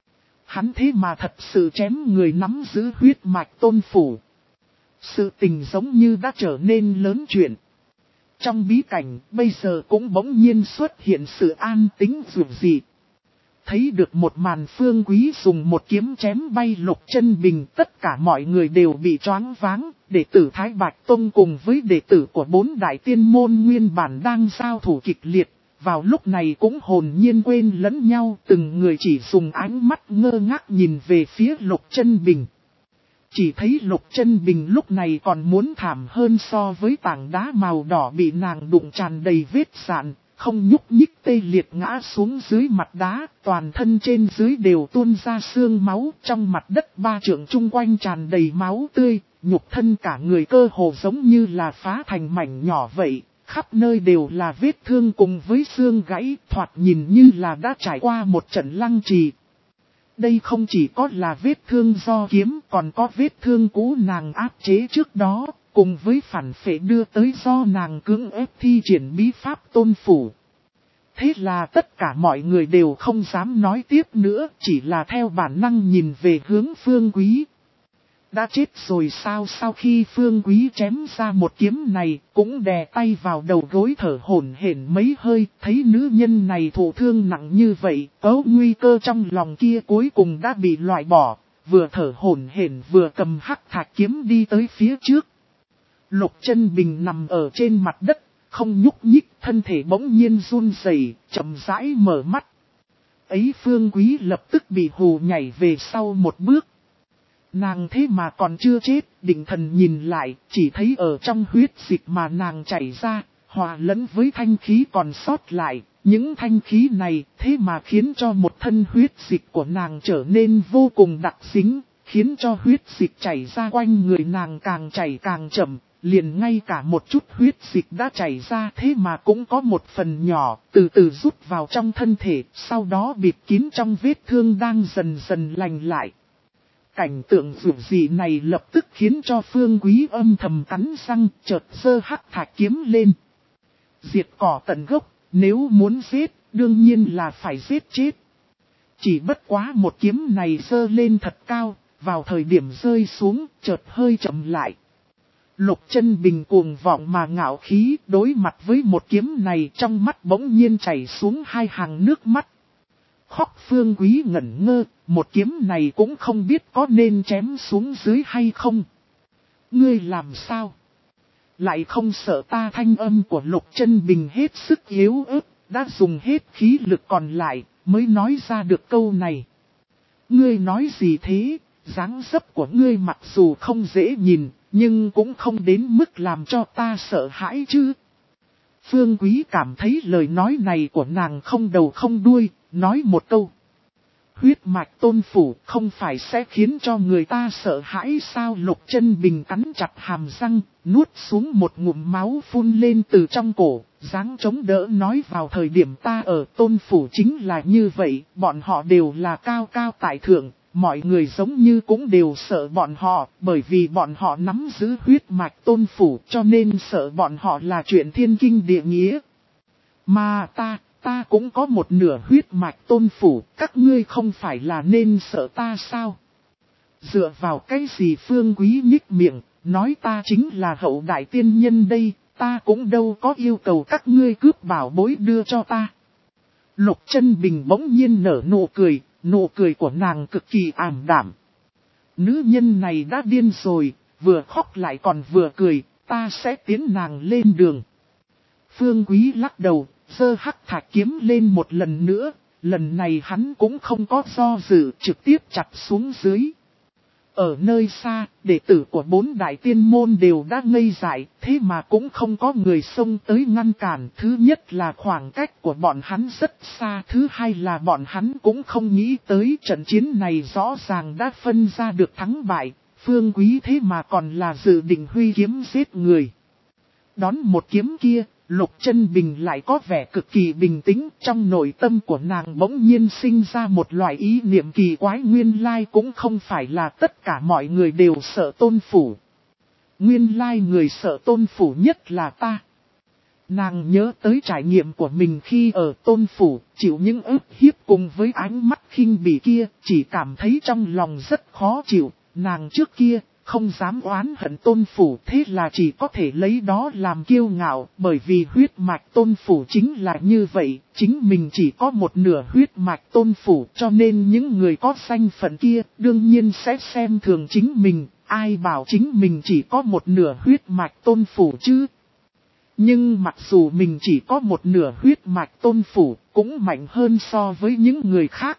hắn thế mà thật sự chém người nắm giữ huyết mạch tôn phủ. Sự tình giống như đã trở nên lớn chuyện. Trong bí cảnh, bây giờ cũng bỗng nhiên xuất hiện sự an tĩnh dường dị. Thấy được một màn Phương Quý dùng một kiếm chém bay Lục Chân Bình, tất cả mọi người đều bị choáng váng. Đệ tử Thái Bạch Tông cùng với đệ tử của bốn đại tiên môn nguyên bản đang giao thủ kịch liệt, vào lúc này cũng hồn nhiên quên lẫn nhau, từng người chỉ dùng ánh mắt ngơ ngác nhìn về phía Lục Chân Bình. Chỉ thấy Lục Chân Bình lúc này còn muốn thảm hơn so với tảng đá màu đỏ bị nàng đụng tràn đầy vết sạn. Không nhúc nhích tê liệt ngã xuống dưới mặt đá, toàn thân trên dưới đều tuôn ra xương máu, trong mặt đất ba trượng chung quanh tràn đầy máu tươi, nhục thân cả người cơ hồ giống như là phá thành mảnh nhỏ vậy, khắp nơi đều là vết thương cùng với xương gãy, thoạt nhìn như là đã trải qua một trận lăng trì. Đây không chỉ có là vết thương do kiếm, còn có vết thương cũ nàng áp chế trước đó. Cùng với phản phệ đưa tới do nàng cưỡng ép thi triển bí pháp tôn phủ. Thế là tất cả mọi người đều không dám nói tiếp nữa, chỉ là theo bản năng nhìn về hướng Phương Quý. Đã chết rồi sao? Sau khi Phương Quý chém ra một kiếm này, cũng đè tay vào đầu gối thở hổn hển mấy hơi, thấy nữ nhân này thụ thương nặng như vậy, có nguy cơ trong lòng kia cuối cùng đã bị loại bỏ. vừa thở hổn hển vừa cầm hắc thạch kiếm đi tới phía trước. Lục Chân Bình nằm ở trên mặt đất, không nhúc nhích, thân thể bỗng nhiên run rẩy, chậm rãi mở mắt. Ấy Phương Quý lập tức bị hù nhảy về sau một bước. Nàng thế mà còn chưa chết, định thần nhìn lại, chỉ thấy ở trong huyết dịch mà nàng chảy ra, hòa lẫn với thanh khí còn sót lại. Những thanh khí này thế mà khiến cho một thân huyết dịch của nàng trở nên vô cùng đặc dính, khiến cho huyết dịch chảy ra quanh người nàng càng chảy càng chậm, liền ngay cả một chút huyết dịch đã chảy ra thế mà cũng có một phần nhỏ từ từ rút vào trong thân thể, sau đó bịt kín trong vết thương đang dần dần lành lại. Cảnh tượng dữ dị này lập tức khiến cho Phương Quý âm thầm cắn răng, chợt giơ hắc thạch kiếm lên. Diệt cỏ tận gốc, nếu muốn giết, đương nhiên là phải giết chết. Chỉ bất quá một kiếm này giơ lên thật cao, vào thời điểm rơi xuống, chợt hơi chậm lại. Lục Chân Bình cuồng vọng mà ngạo khí, đối mặt với một kiếm này trong mắt bỗng nhiên chảy xuống hai hàng nước mắt. Khóc Phương Quý ngẩn ngơ, một kiếm này cũng không biết có nên chém xuống dưới hay không. Ngươi làm sao? Lại không sợ ta? Thanh âm của Lục Chân Bình hết sức yếu ớt, đã dùng hết khí lực còn lại, mới nói ra được câu này. Ngươi nói gì thế? Dáng dấp của ngươi mặc dù không dễ nhìn, nhưng cũng không đến mức làm cho ta sợ hãi chứ. Phương Quý cảm thấy lời nói này của nàng không đầu không đuôi, nói một câu. Huyết mạch tôn phủ không phải sẽ khiến cho người ta sợ hãi sao? Lục Chân Bình cắn chặt hàm răng, nuốt xuống một ngụm máu phun lên từ trong cổ, dáng chống đỡ nói vào thời điểm ta ở tôn phủ chính là như vậy, bọn họ đều là cao cao tại thượng, mọi người giống như cũng đều sợ bọn họ, bởi vì bọn họ nắm giữ huyết mạch tôn phủ cho nên sợ bọn họ là chuyện thiên kinh địa nghĩa. Mà ta... Ta cũng có một nửa huyết mạch tôn phủ, các ngươi không phải là nên sợ ta sao? Dựa vào cái gì? Phương Quý nhích miệng, nói ta chính là hậu đại tiên nhân đây, ta cũng đâu có yêu cầu các ngươi cướp bảo bối đưa cho ta. Lục Chân Bình bỗng nhiên nở nụ cười, nụ cười của nàng cực kỳ ảm đạm. Nữ nhân này đã điên rồi, vừa khóc lại còn vừa cười, ta sẽ tiến nàng lên đường. Phương Quý lắc đầu. Giơ hắc thạch kiếm lên một lần nữa, lần này hắn cũng không có do dự, trực tiếp chặt xuống dưới. Ở nơi xa, đệ tử của bốn đại tiên môn đều đã ngây dại, thế mà cũng không có người xông tới ngăn cản. Thứ nhất là khoảng cách của bọn hắn rất xa, thứ hai là bọn hắn cũng không nghĩ tới trận chiến này rõ ràng đã phân ra được thắng bại, Phương Quý thế mà còn là dự định huy kiếm giết người. Đón một kiếm kia, Lục Chân Bình lại có vẻ cực kỳ bình tĩnh, trong nội tâm của nàng bỗng nhiên sinh ra một loại ý niệm kỳ quái, nguyên lai cũng không phải là tất cả mọi người đều sợ tôn phủ. Nguyên lai người sợ tôn phủ nhất là ta. Nàng nhớ tới trải nghiệm của mình khi ở tôn phủ, chịu những ức hiếp cùng với ánh mắt khinh bỉ kia, chỉ cảm thấy trong lòng rất khó chịu. Nàng trước kia không dám oán hận tôn phủ, thế là chỉ có thể lấy đó làm kiêu ngạo, bởi vì huyết mạch tôn phủ chính là như vậy, chính mình chỉ có một nửa huyết mạch tôn phủ, cho nên những người có danh phận kia đương nhiên sẽ xem thường chính mình, ai bảo chính mình chỉ có một nửa huyết mạch tôn phủ chứ. Nhưng mặc dù mình chỉ có một nửa huyết mạch tôn phủ, cũng mạnh hơn so với những người khác.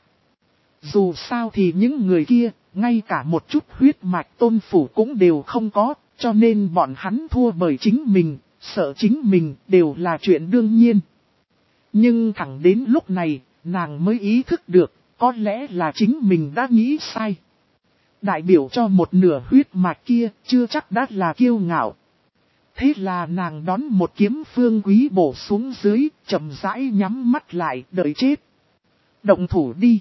Dù sao thì những người kia, ngay cả một chút huyết mạch tôn phủ cũng đều không có, cho nên bọn hắn thua bởi chính mình, sợ chính mình đều là chuyện đương nhiên. Nhưng thẳng đến lúc này, nàng mới ý thức được, có lẽ là chính mình đã nghĩ sai. Đại biểu cho một nửa huyết mạch kia, chưa chắc đã là kiêu ngạo. Thế là nàng đón một kiếm Phương Quý bổ xuống dưới, chậm rãi nhắm mắt lại, đợi chết. Động thủ đi.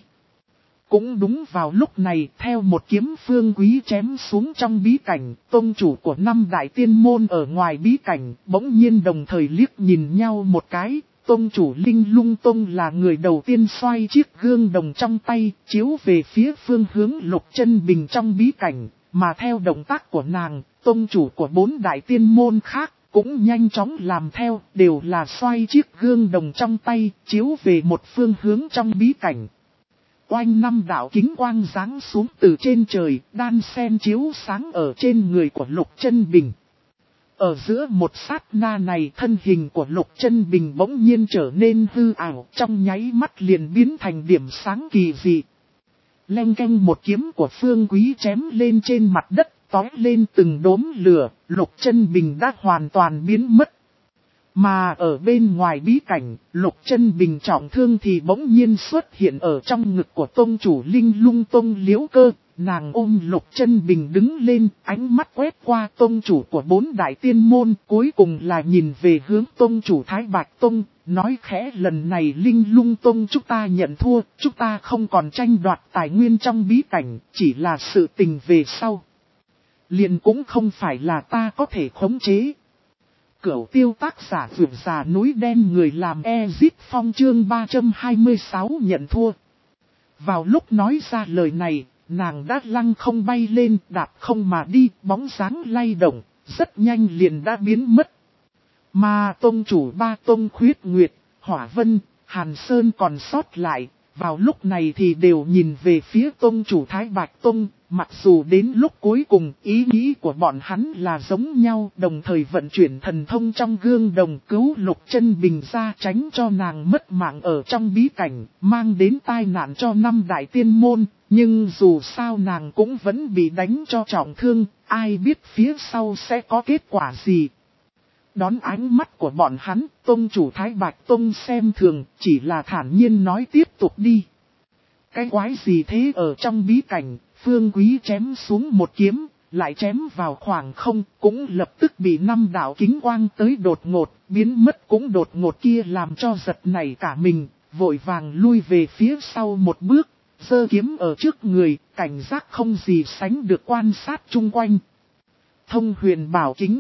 Cũng đúng vào lúc này, theo một kiếm Phương Quý chém xuống trong bí cảnh, tông chủ của năm đại tiên môn ở ngoài bí cảnh, bỗng nhiên đồng thời liếc nhìn nhau một cái. Tông chủ Linh Lung Tông là người đầu tiên xoay chiếc gương đồng trong tay, chiếu về phía phương hướng Lục Chân Bình trong bí cảnh, mà theo động tác của nàng, tông chủ của bốn đại tiên môn khác cũng nhanh chóng làm theo, đều là xoay chiếc gương đồng trong tay, chiếu về một phương hướng trong bí cảnh. Oanh năm đạo kính quang giáng xuống từ trên trời, đan sen chiếu sáng ở trên người của Lục Chân Bình. Ở giữa một sát na này, thân hình của Lục Chân Bình bỗng nhiên trở nên hư ảo, trong nháy mắt liền biến thành điểm sáng kỳ dị. Leng keng một kiếm của Phương Quý chém lên trên mặt đất, tói lên từng đốm lửa, Lục Chân Bình đã hoàn toàn biến mất. Mà ở bên ngoài bí cảnh, Lục Chân Bình trọng thương thì bỗng nhiên xuất hiện ở trong ngực của tông chủ Linh Lung Tông Liễu Cơ. Nàng ôm Lục Chân Bình đứng lên, ánh mắt quét qua tông chủ của bốn đại tiên môn, cuối cùng là nhìn về hướng tông chủ Thái Bạch Tông, nói khẽ lần này Linh Lung Tông chúng ta nhận thua, chúng ta không còn tranh đoạt tài nguyên trong bí cảnh, chỉ là sự tình về sau. Liền cũng không phải là ta có thể khống chế. Cửu tiêu tác giả vượt già núi đen người làm Ezit Phong chương ba trăm hai mươi sáu nhận thua. Vào lúc nói ra lời này, nàng đã lăng không bay lên, đạp không mà đi, bóng dáng lay động, rất nhanh liền đã biến mất. Mà tông chủ ba tông Khuyết Nguyệt, Hỏa Vân, Hàn Sơn còn sót lại, vào lúc này thì đều nhìn về phía tông chủ Thái Bạch Tông, mặc dù đến lúc cuối cùng ý nghĩ của bọn hắn là giống nhau, đồng thời vận chuyển thần thông trong gương đồng cứu Lục Chân Bình ra tránh cho nàng mất mạng ở trong bí cảnh, mang đến tai nạn cho năm đại tiên môn, nhưng dù sao nàng cũng vẫn bị đánh cho trọng thương, ai biết phía sau sẽ có kết quả gì. Đón ánh mắt của bọn hắn, tông chủ Thái Bạch Tông xem thường, chỉ là thản nhiên nói tiếp tục đi. Cái quái gì thế ở trong bí cảnh, Phương Quý chém xuống một kiếm, lại chém vào khoảng không, cũng lập tức bị năm đạo kính quang tới đột ngột, biến mất cũng đột ngột kia làm cho giật nảy cả mình, vội vàng lui về phía sau một bước, giơ kiếm ở trước người, cảnh giác không gì sánh được quan sát chung quanh. Thông huyền bảo kính.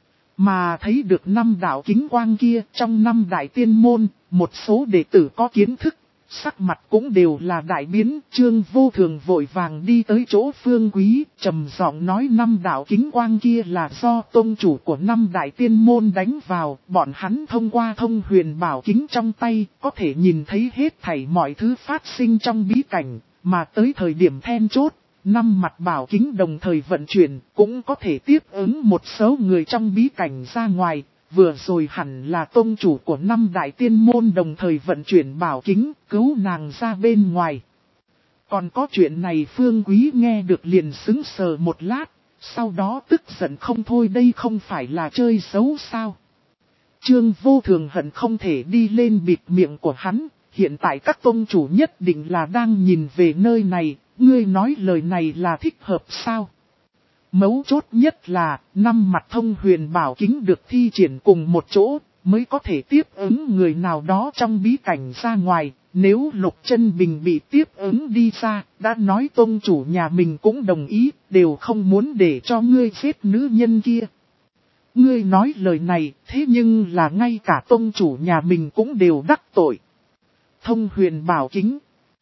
Mà thấy được năm đạo kính quang kia trong năm đại tiên môn, một số đệ tử có kiến thức, sắc mặt cũng đều là đại biến. Trương Vô Thường vội vàng đi tới chỗ Phương Quý, trầm giọng nói năm đạo kính quang kia là do tông chủ của năm đại tiên môn đánh vào. Bọn hắn thông qua thông huyền bảo kính trong tay, có thể nhìn thấy hết thảy mọi thứ phát sinh trong bí cảnh, mà tới thời điểm then chốt. Năm mặt bảo kính đồng thời vận chuyển, cũng có thể tiếp ứng một số người trong bí cảnh ra ngoài, vừa rồi hẳn là tông chủ của năm đại tiên môn đồng thời vận chuyển bảo kính, cứu nàng ra bên ngoài. Còn có chuyện này Phương Quý nghe được liền sững sờ một lát, sau đó tức giận không thôi đây không phải là chơi xấu sao. Trương Vô Thường hận không thể đi lên bịt miệng của hắn, hiện tại các tông chủ nhất định là đang nhìn về nơi này. Ngươi nói lời này là thích hợp sao? Mấu chốt nhất là, năm mặt thông huyền bảo kính được thi triển cùng một chỗ, mới có thể tiếp ứng người nào đó trong bí cảnh ra ngoài. Nếu Lục Chân Bình bị tiếp ứng đi ra, đã nói tông chủ nhà mình cũng đồng ý, đều không muốn để cho ngươi giết nữ nhân kia. Ngươi nói lời này, thế nhưng là ngay cả tông chủ nhà mình cũng đều đắc tội. Thông huyền bảo kính.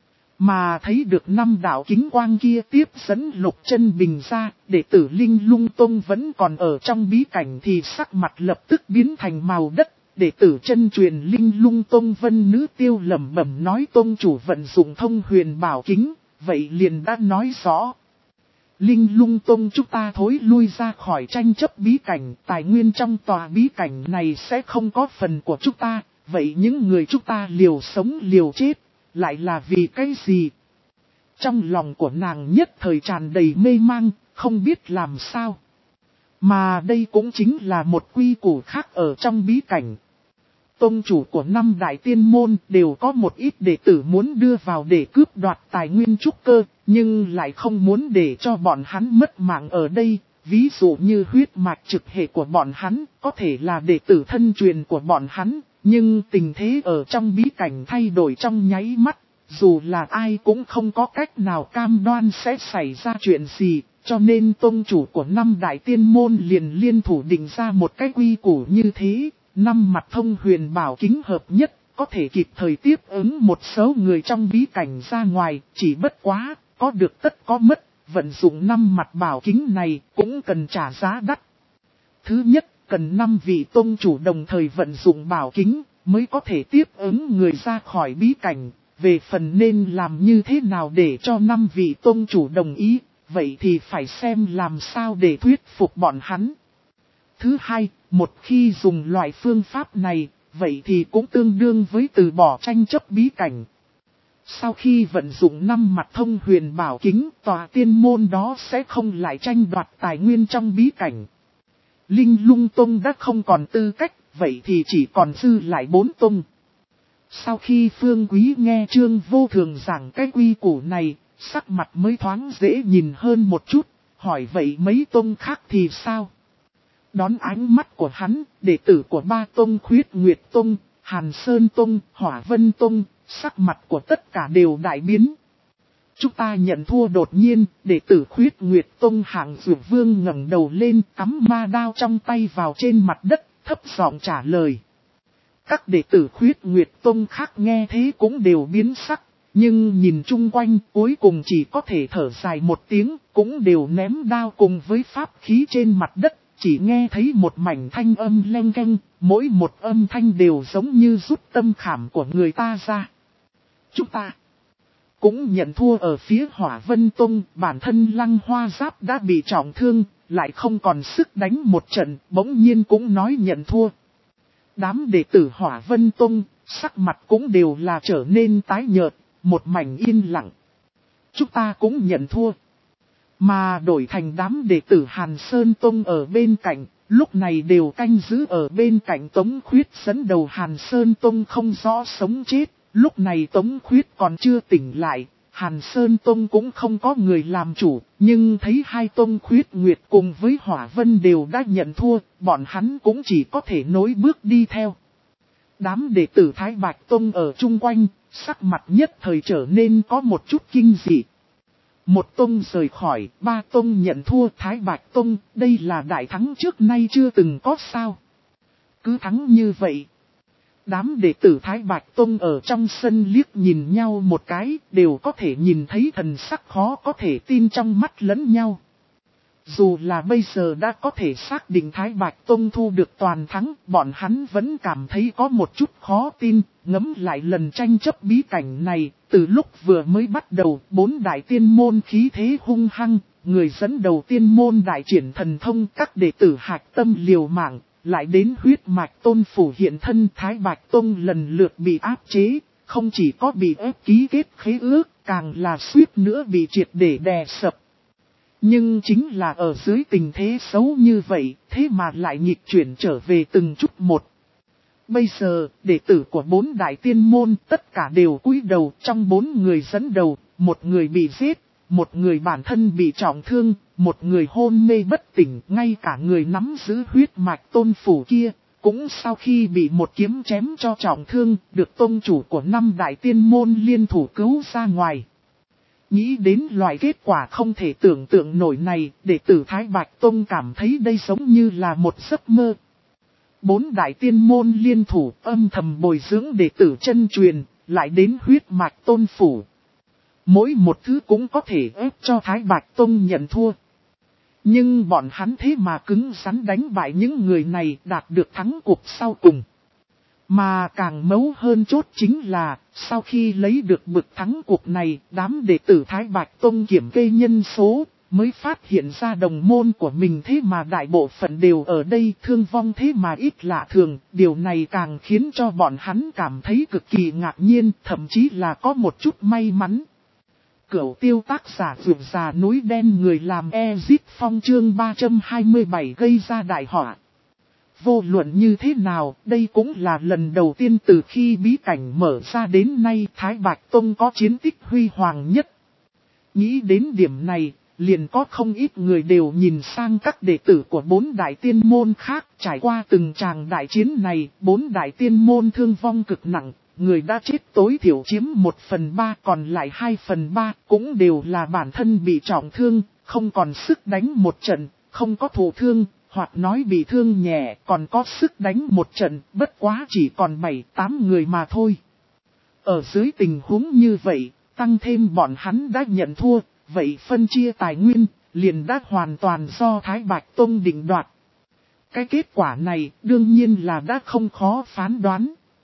Mà thấy được năm đạo kính quang kia tiếp dẫn Lục Chân Bình ra, đệ tử Linh Lung Tông vẫn còn ở trong bí cảnh thì sắc mặt lập tức biến thành màu đất. Đệ tử chân truyền Linh Lung Tông Vân Nữ Tiêu lẩm bẩm nói tông chủ vận dụng thông huyền bảo kính, vậy liền đã nói rõ. Linh Lung Tông chúng ta thối lui ra khỏi tranh chấp bí cảnh, tài nguyên trong tòa bí cảnh này sẽ không có phần của chúng ta, vậy những người chúng ta liều sống liều chết. Lại là vì cái gì? Trong lòng của nàng nhất thời tràn đầy mê mang, không biết làm sao. Mà đây cũng chính là một quy củ khác ở trong bí cảnh. Tông chủ của năm đại tiên môn đều có một ít đệ tử muốn đưa vào để cướp đoạt tài nguyên trúc cơ, nhưng lại không muốn để cho bọn hắn mất mạng ở đây. Ví dụ như huyết mạch trực hệ của bọn hắn, có thể là đệ tử thân truyền của bọn hắn. Nhưng tình thế ở trong bí cảnh thay đổi trong nháy mắt, dù là ai cũng không có cách nào cam đoan sẽ xảy ra chuyện gì, cho nên tông chủ của năm đại tiên môn liền liên thủ định ra một cái quy củ như thế, năm mặt thông huyền bảo kính hợp nhất, có thể kịp thời tiếp ứng một số người trong bí cảnh ra ngoài, chỉ bất quá, có được tất có mất, vận dụng năm mặt bảo kính này cũng cần trả giá đắt. Thứ nhất, cần năm vị tông chủ đồng thời vận dụng bảo kính, mới có thể tiếp ứng người ra khỏi bí cảnh. về phần nên làm như thế nào để cho năm vị tông chủ đồng ý, vậy thì phải xem làm sao để thuyết phục bọn hắn. Thứ hai, một khi dùng loại phương pháp này, vậy thì cũng tương đương với từ bỏ tranh chấp bí cảnh. Sau khi vận dụng năm mặt thông huyền bảo kính, tòa tiên môn đó sẽ không lại tranh đoạt tài nguyên trong bí cảnh. Linh Lung Tông đã không còn tư cách, vậy thì chỉ còn dư lại bốn tông. Sau khi Phương Quý nghe Trương Vô Thường giảng cái quy củ này, sắc mặt mới thoáng dễ nhìn hơn một chút, hỏi vậy mấy tông khác thì sao? Đón ánh mắt của hắn, đệ tử của ba tông Khuyết Nguyệt Tông, Hàn Sơn Tông, Hỏa Vân Tông, sắc mặt của tất cả đều đại biến. Chúng ta nhận thua. Đột nhiên, đệ tử Khuyết Nguyệt Tông Hạng Dược Vương ngẩng đầu lên, cắm ma đao trong tay vào trên mặt đất, thấp giọng trả lời. Các đệ tử Khuyết Nguyệt Tông khác nghe thế cũng đều biến sắc, nhưng nhìn chung quanh cuối cùng chỉ có thể thở dài một tiếng, cũng đều ném đao cùng với pháp khí trên mặt đất, chỉ nghe thấy một mảnh thanh âm leng keng, mỗi một âm thanh đều giống như rút tâm khảm của người ta ra. Chúng ta cũng nhận thua. Ở phía Hỏa Vân Tông, bản thân Lăng Hoa Giáp đã bị trọng thương, lại không còn sức đánh một trận, bỗng nhiên cũng nói nhận thua. Đám đệ tử Hỏa Vân Tông, sắc mặt cũng đều là trở nên tái nhợt, một mảnh yên lặng. Chúng ta cũng nhận thua. Mà đổi thành đám đệ tử Hàn Sơn Tông ở bên cạnh, lúc này đều canh giữ ở bên cạnh Tống Khuyết dẫn đầu Hàn Sơn Tông không rõ sống chết. Lúc này Tống Khuyết còn chưa tỉnh lại, Hàn Sơn Tông cũng không có người làm chủ, nhưng thấy hai Tông Khuyết Nguyệt cùng với Hỏa Vân đều đã nhận thua, bọn hắn cũng chỉ có thể nối bước đi theo. Đám đệ tử Thái Bạch Tông ở chung quanh, sắc mặt nhất thời trở nên có một chút kinh dị. Một tông rời khỏi, ba tông nhận thua. Thái Bạch Tông, đây là đại thắng trước nay chưa từng có sao. Cứ thắng như vậy. Đám đệ tử Thái Bạch Tông ở trong sân liếc nhìn nhau một cái, đều có thể nhìn thấy thần sắc khó có thể tin trong mắt lẫn nhau. Dù là bây giờ đã có thể xác định Thái Bạch Tông thu được toàn thắng, bọn hắn vẫn cảm thấy có một chút khó tin. Ngẫm lại lần tranh chấp bí cảnh này, từ lúc vừa mới bắt đầu, bốn đại tiên môn khí thế hung hăng, người dẫn đầu tiên môn đại triển thần thông, các đệ tử hạch tâm liều mạng, lại đến huyết mạch tôn phủ hiện thân. Thái Bạch Tông lần lượt bị áp chế, không chỉ có bị ép ký kết khế ước, càng là suýt nữa bị triệt để đè sập. Nhưng chính là ở dưới tình thế xấu như vậy, thế mà lại nghịch chuyển trở về từng chút một. Bây giờ, đệ tử của bốn đại tiên môn tất cả đều cúi đầu. Trong bốn người dẫn đầu, một người bị giết, một người bản thân bị trọng thương, một người hôn mê bất tỉnh, ngay cả người nắm giữ huyết mạch tôn phủ kia, cũng sau khi bị một kiếm chém cho trọng thương, được tông chủ của năm đại tiên môn liên thủ cứu ra ngoài. Nghĩ đến loại kết quả không thể tưởng tượng nổi này, đệ tử Thái Bạch Tông cảm thấy đây giống như là một giấc mơ. Bốn đại tiên môn liên thủ âm thầm bồi dưỡng đệ tử chân truyền, lại đến huyết mạch tôn phủ. Mỗi một thứ cũng có thể ép cho Thái Bạch Tông nhận thua. Nhưng bọn hắn thế mà cứng rắn đánh bại những người này, đạt được thắng cuộc sau cùng. Mà càng mấu hơn chốt chính là, sau khi lấy được bực thắng cuộc này, đám đệ tử Thái Bạch Tông kiểm kê nhân số, mới phát hiện ra đồng môn của mình thế mà đại bộ phận đều ở đây, thương vong thế mà ít lạ thường. Điều này càng khiến cho bọn hắn cảm thấy cực kỳ ngạc nhiên, thậm chí là có một chút may mắn. Cửu tiêu tác giả vượt già núi đen người làm Ezit Phong chương ba trăm hai mươi bảy gây ra đại họa. Vô luận như thế nào, đây cũng là lần đầu tiên từ khi bí cảnh mở ra đến nay Thái Bạch Tông có chiến tích huy hoàng nhất. Nghĩ đến điểm này, liền có không ít người đều nhìn sang các đệ tử của bốn đại tiên môn khác. Trải qua từng tràng đại chiến này, bốn đại tiên môn thương vong cực nặng, người đã chết tối thiểu chiếm một phần ba, còn lại hai phần ba cũng đều là bản thân bị trọng thương, không còn sức đánh một trận, không có thụ thương. Hoặc nói bị thương nhẹ, còn có sức đánh một trận, bất quá chỉ còn bảy tám người mà thôi. Ở dưới tình huống như vậy, tăng thêm bọn hắn đã nhận thua, vậy phân chia tài nguyên, liền đã hoàn toàn do Thái Bạch Tông định đoạt. Cái kết quả này, đương nhiên là đã không khó phán đoán.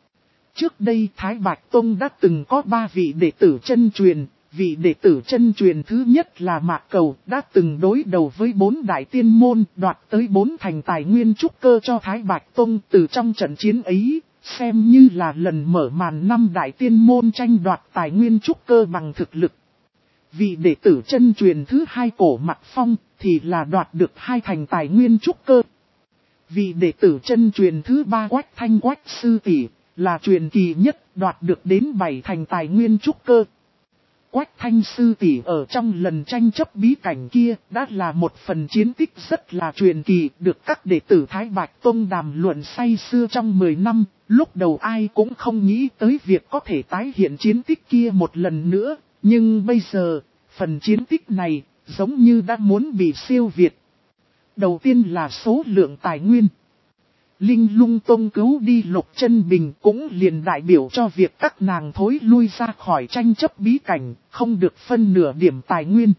Trước đây Thái Bạch Tông đã từng có ba vị đệ tử chân truyền, vị đệ tử chân truyền thứ nhất là Mạc Cầu đã từng đối đầu với bốn đại tiên môn đoạt tới bốn thành tài nguyên trúc cơ cho Thái Bạch Tông từ trong trận chiến ấy, xem như là lần mở màn năm đại tiên môn tranh đoạt tài nguyên trúc cơ bằng thực lực. Vị đệ tử chân truyền thứ hai Cổ Mạc Phong thì là đoạt được hai thành tài nguyên trúc cơ. Vị đệ tử chân truyền thứ ba Quách Thanh Quách Sư Tỷ là truyền kỳ nhất đoạt được đến bảy thành tài nguyên trúc cơ. Quách Thanh Sư Tỷ ở trong lần tranh chấp bí cảnh kia đã là một phần chiến tích rất là truyền kỳ được các đệ tử Thái Bạch Tông đàm luận say xưa trong mười năm, lúc đầu ai cũng không nghĩ tới việc có thể tái hiện chiến tích kia một lần nữa, nhưng bây giờ, phần chiến tích này giống như đã muốn bị siêu việt. Đầu tiên là số lượng tài nguyên. Linh Lung Tông cứu đi Lục Chân Bình cũng liền đại biểu cho việc các nàng thối lui ra khỏi tranh chấp bí cảnh, không được phân nửa điểm tài nguyên.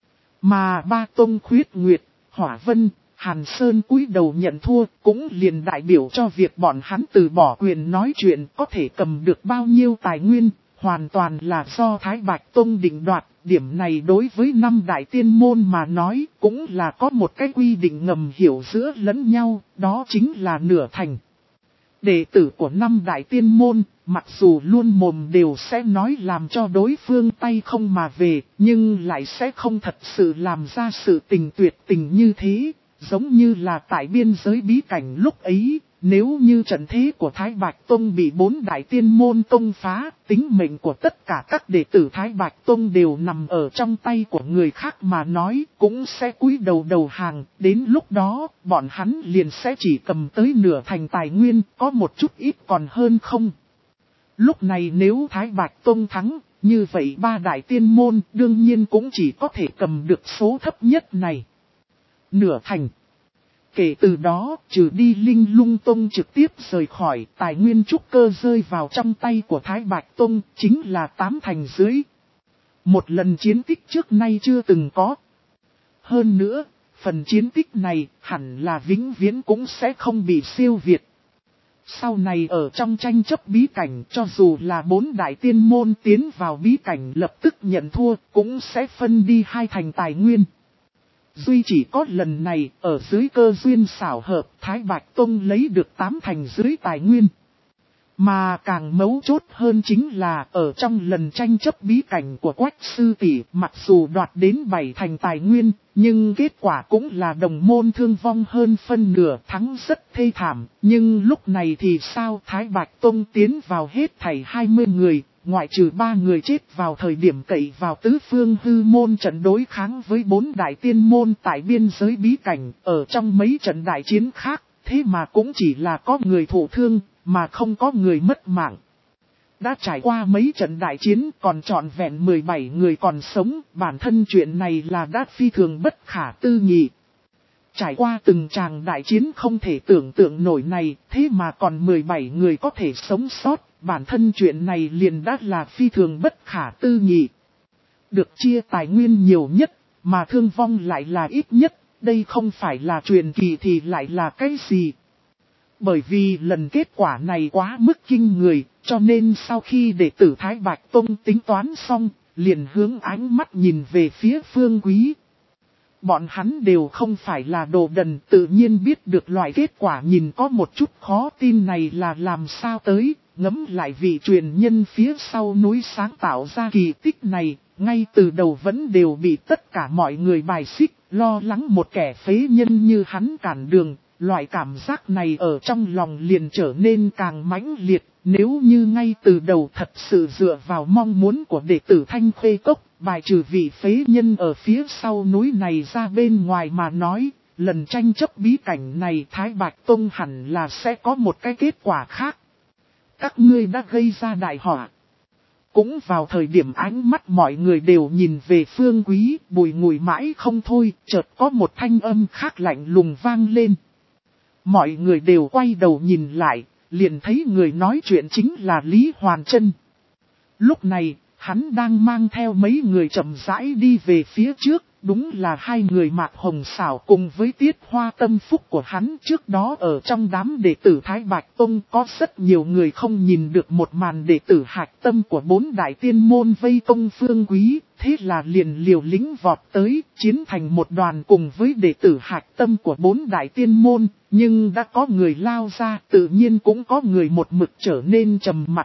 Mà ba Tông Khuyết Nguyệt, Hỏa Vân, Hàn Sơn cúi đầu nhận thua cũng liền đại biểu cho việc bọn hắn từ bỏ quyền nói chuyện có thể cầm được bao nhiêu tài nguyên, hoàn toàn là do Thái Bạch Tông định đoạt. Điểm này đối với năm đại tiên môn mà nói cũng là có một cái quy định ngầm hiểu giữa lẫn nhau, đó chính là nửa thành. Đệ tử của năm đại tiên môn, mặc dù luôn mồm đều sẽ nói làm cho đối phương tay không mà về, nhưng lại sẽ không thật sự làm ra sự tình tuyệt tình như thế, giống như là tại biên giới bí cảnh lúc ấy. Nếu như trận thế của Thái Bạch Tông bị bốn đại tiên môn tông phá, tính mệnh của tất cả các đệ tử Thái Bạch Tông đều nằm ở trong tay của người khác mà nói, cũng sẽ cúi đầu đầu hàng, đến lúc đó, bọn hắn liền sẽ chỉ cầm tới nửa thành tài nguyên, có một chút ít còn hơn không. Lúc này nếu Thái Bạch Tông thắng, như vậy ba đại tiên môn đương nhiên cũng chỉ có thể cầm được số thấp nhất này. Nửa thành. Kể từ đó, trừ đi Linh Lung Tông trực tiếp rời khỏi, tài nguyên trúc cơ rơi vào trong tay của Thái Bạch Tông, chính là tám thành dưới. Một lần chiến tích trước nay chưa từng có. Hơn nữa, phần chiến tích này hẳn là vĩnh viễn cũng sẽ không bị siêu việt. Sau này ở trong tranh chấp bí cảnh, cho dù là bốn đại tiên môn tiến vào bí cảnh lập tức nhận thua, cũng sẽ phân đi hai thành tài nguyên. Duy chỉ có lần này, ở dưới cơ duyên xảo hợp, Thái Bạch Tông lấy được tám thành dưới tài nguyên. Mà càng mấu chốt hơn chính là, ở trong lần tranh chấp bí cảnh của Quách Sư Tỷ, mặc dù đoạt đến bảy thành tài nguyên, nhưng kết quả cũng là đồng môn thương vong hơn phân nửa, thắng rất thê thảm. Nhưng lúc này thì sao, Thái Bạch Tông tiến vào hết thảy hai mươi người. Ngoại trừ ba người chết vào thời điểm cậy vào tứ phương hư môn trận đối kháng với bốn đại tiên môn tại biên giới bí cảnh, ở trong mấy trận đại chiến khác, thế mà cũng chỉ là có người thụ thương, mà không có người mất mạng. Đã trải qua mấy trận đại chiến còn trọn vẹn mười bảy người còn sống, bản thân chuyện này là đã phi thường bất khả tư nghị. Trải qua từng tràng đại chiến không thể tưởng tượng nổi này, thế mà còn mười bảy người có thể sống sót. Bản thân chuyện này liền đã là phi thường bất khả tư nghị. Được chia tài nguyên nhiều nhất, mà thương vong lại là ít nhất, đây không phải là truyền kỳ thì lại là cái gì. Bởi vì lần kết quả này quá mức kinh người, cho nên sau khi đệ tử Thái Bạch Tông tính toán xong, liền hướng ánh mắt nhìn về phía Phương Quý. Bọn hắn đều không phải là đồ đần, tự nhiên biết được loại kết quả nhìn có một chút khó tin này là làm sao tới. Ngẫm lại vị truyền nhân phía sau núi sáng tạo ra kỳ tích này, ngay từ đầu vẫn đều bị tất cả mọi người bài xích, lo lắng một kẻ phế nhân như hắn cản đường. Loại cảm giác này ở trong lòng liền trở nên càng mãnh liệt, nếu như ngay từ đầu thật sự dựa vào mong muốn của đệ tử Thanh Khuê Cốc, bài trừ vị phế nhân ở phía sau núi này ra bên ngoài mà nói, lần tranh chấp bí cảnh này Thái Bạch Tông hẳn là sẽ có một cái kết quả khác. Các ngươi đã gây ra đại họa. Cũng vào thời điểm ánh mắt mọi người đều nhìn về Phương Quý, bùi ngùi mãi không thôi, chợt có một thanh âm khác lạnh lùng vang lên. Mọi người đều quay đầu nhìn lại, liền thấy người nói chuyện chính là Lý Hoàn Trân. Lúc này, hắn đang mang theo mấy người chậm rãi đi về phía trước, Đúng là hai người Mạc Hồng Sảo cùng với Tiết Hoa tâm phúc của hắn. Trước đó ở trong đám đệ tử Thái Bạch Tông có rất nhiều người không nhìn được một màn đệ tử hạch tâm của bốn đại tiên môn vây công Phương Quý. Thế là liền liều lĩnh vọt tới, chiến thành một đoàn cùng với đệ tử hạch tâm của bốn đại tiên môn. Nhưng đã có người lao ra, tự nhiên cũng có người một mực trở nên trầm mặc.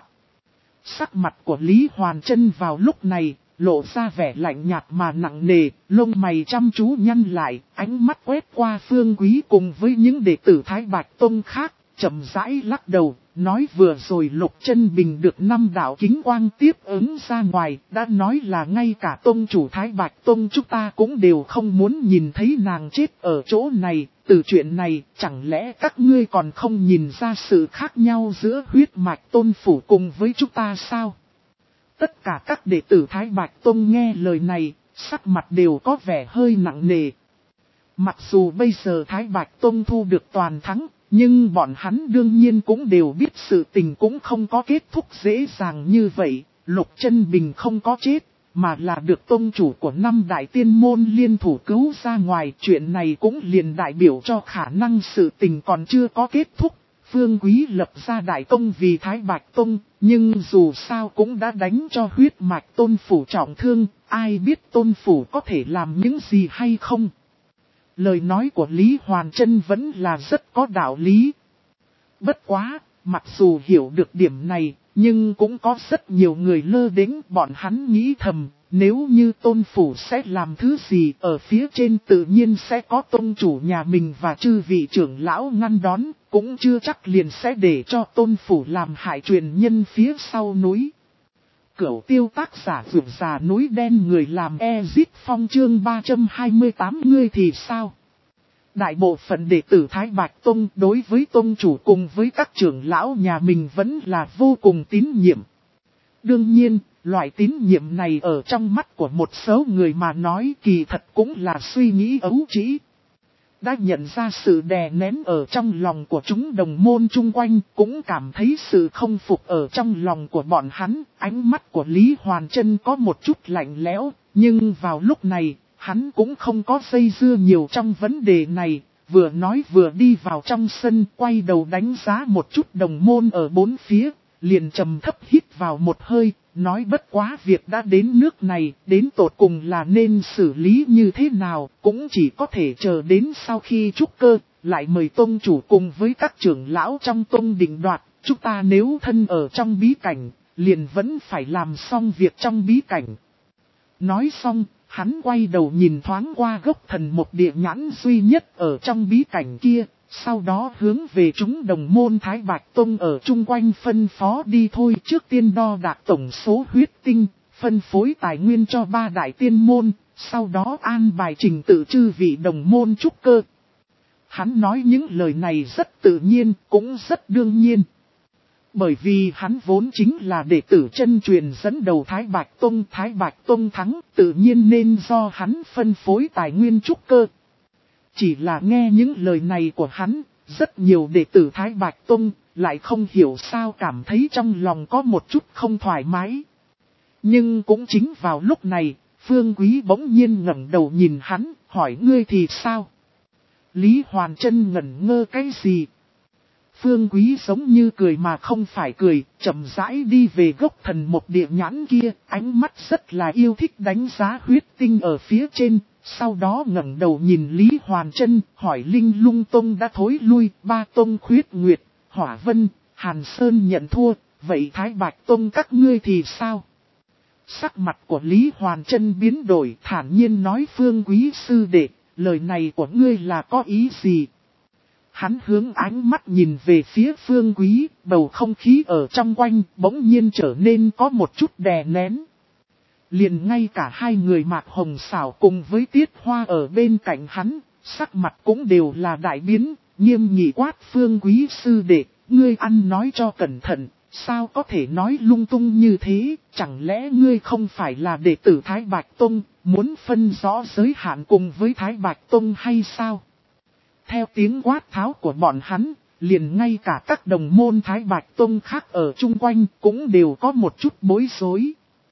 Sắc mặt của Lý Hoàn Trân vào lúc này lộ ra vẻ lạnh nhạt mà nặng nề, lông mày chăm chú nhăn lại, ánh mắt quét qua Phương Quý cùng với những đệ tử Thái Bạch Tông khác, chậm rãi lắc đầu, nói vừa rồi Lục Chân Bình được năm đạo kính quang tiếp ứng ra ngoài, đã nói là ngay cả Tông chủ Thái Bạch Tông chúng ta cũng đều không muốn nhìn thấy nàng chết ở chỗ này. Từ chuyện này, chẳng lẽ các ngươi còn không nhìn ra sự khác nhau giữa huyết mạch Tôn phủ cùng với chúng ta sao? Tất cả các đệ tử Thái Bạch Tông nghe lời này, sắc mặt đều có vẻ hơi nặng nề. Mặc dù bây giờ Thái Bạch Tông thu được toàn thắng, nhưng bọn hắn đương nhiên cũng đều biết sự tình cũng không có kết thúc dễ dàng như vậy. Lục Chân Bình không có chết, mà là được tông chủ của năm đại tiên môn liên thủ cứu ra ngoài. Chuyện này cũng liền đại biểu cho khả năng sự tình còn chưa có kết thúc. Phương Quý lập ra đại công vì Thái Bạch Tông, nhưng dù sao cũng đã đánh cho huyết mạch Tôn phủ trọng thương, ai biết Tôn phủ có thể làm những gì hay không. Lời nói của Lý Hoàn Trân vẫn là rất có đạo lý. Bất quá, mặc dù hiểu được điểm này, nhưng cũng có rất nhiều người lơ đễnh. Bọn hắn nghĩ thầm, nếu như Tôn phủ sẽ làm thứ gì ở phía trên tự nhiên sẽ có tông chủ nhà mình và chư vị trưởng lão ngăn đón, cũng chưa chắc liền sẽ để cho Tôn phủ làm hại truyền nhân phía sau núi. Cửu tiêu tác giả vượt già núi đen người làm Ezit Phong chương ba trăm hai mươi tám ngươi thì sao? Đại bộ phận đệ tử Thái Bạch Tông đối với tông chủ cùng với các trưởng lão nhà mình vẫn là vô cùng tín nhiệm. Đương nhiên, loại tín nhiệm này ở trong mắt của một số người mà nói kỳ thật cũng là suy nghĩ ấu trĩ. Đã nhận ra sự đè nén ở trong lòng của chúng đồng môn chung quanh, cũng cảm thấy sự không phục ở trong lòng của bọn hắn. Ánh mắt của Lý Hoàn Trân có một chút lạnh lẽo, nhưng vào lúc này, hắn cũng không có dây dưa nhiều trong vấn đề này. Vừa nói vừa đi vào trong sân, quay đầu đánh giá một chút đồng môn ở bốn phía, liền trầm thấp hít vào một hơi, nói bất quá việc đã đến nước này, đến tột cùng là nên xử lý như thế nào, cũng chỉ có thể chờ đến sau khi trúc cơ, lại mời tông chủ cùng với các trưởng lão trong tông định đoạt. Chúng ta nếu thân ở trong bí cảnh, liền vẫn phải làm xong việc trong bí cảnh. Nói xong, hắn quay đầu nhìn thoáng qua gốc thần một địa nhãn duy nhất ở trong bí cảnh kia, sau đó hướng về chúng đồng môn Thái Bạch Tông ở chung quanh phân phó đi thôi. Trước tiên đo đạc tổng số huyết tinh, phân phối tài nguyên cho ba đại tiên môn, sau đó an bài trình tự chư vị đồng môn trúc cơ. Hắn nói những lời này rất tự nhiên, cũng rất đương nhiên. Bởi vì hắn vốn chính là đệ tử chân truyền dẫn đầu Thái Bạch Tông. Thái Bạch Tông thắng, tự nhiên nên do hắn phân phối tài nguyên trúc cơ. Chỉ là nghe những lời này của hắn, rất nhiều đệ tử Thái Bạch Tông lại không hiểu sao cảm thấy trong lòng có một chút không thoải mái. Nhưng cũng chính vào lúc này, Phương Quý bỗng nhiên ngẩng đầu nhìn hắn, hỏi ngươi thì sao? Lý Hoàn Trân ngẩn ngơ cái gì? Phương Quý giống như cười mà không phải cười, chậm rãi đi về gốc thần một địa nhãn kia, ánh mắt rất là yêu thích đánh giá huyết tinh ở phía trên. Sau đó ngẩng đầu nhìn Lý Hoàn Trân, hỏi Linh Lung Tông đã thối lui, ba tông Khuyết Nguyệt, Hỏa Vân, Hàn Sơn nhận thua, vậy Thái Bạch Tông các ngươi thì sao? Sắc mặt của Lý Hoàn Trân biến đổi, thản nhiên nói Phương Quý sư đệ, lời này của ngươi là có ý gì? Hắn hướng ánh mắt nhìn về phía Phương Quý, bầu không khí ở trong quanh bỗng nhiên trở nên có một chút đè nén. Liền ngay cả hai người Mạc Hồng Sảo cùng với Tiết Hoa ở bên cạnh hắn, sắc mặt cũng đều là đại biến, nghiêm nghị quát Phương Quý sư đệ, ngươi ăn nói cho cẩn thận, sao có thể nói lung tung như thế, chẳng lẽ ngươi không phải là đệ tử Thái Bạch Tông, muốn phân rõ giới hạn cùng với Thái Bạch Tông hay sao? Theo tiếng quát tháo của bọn hắn, liền ngay cả các đồng môn Thái Bạch Tông khác ở chung quanh cũng đều có một chút bối rối.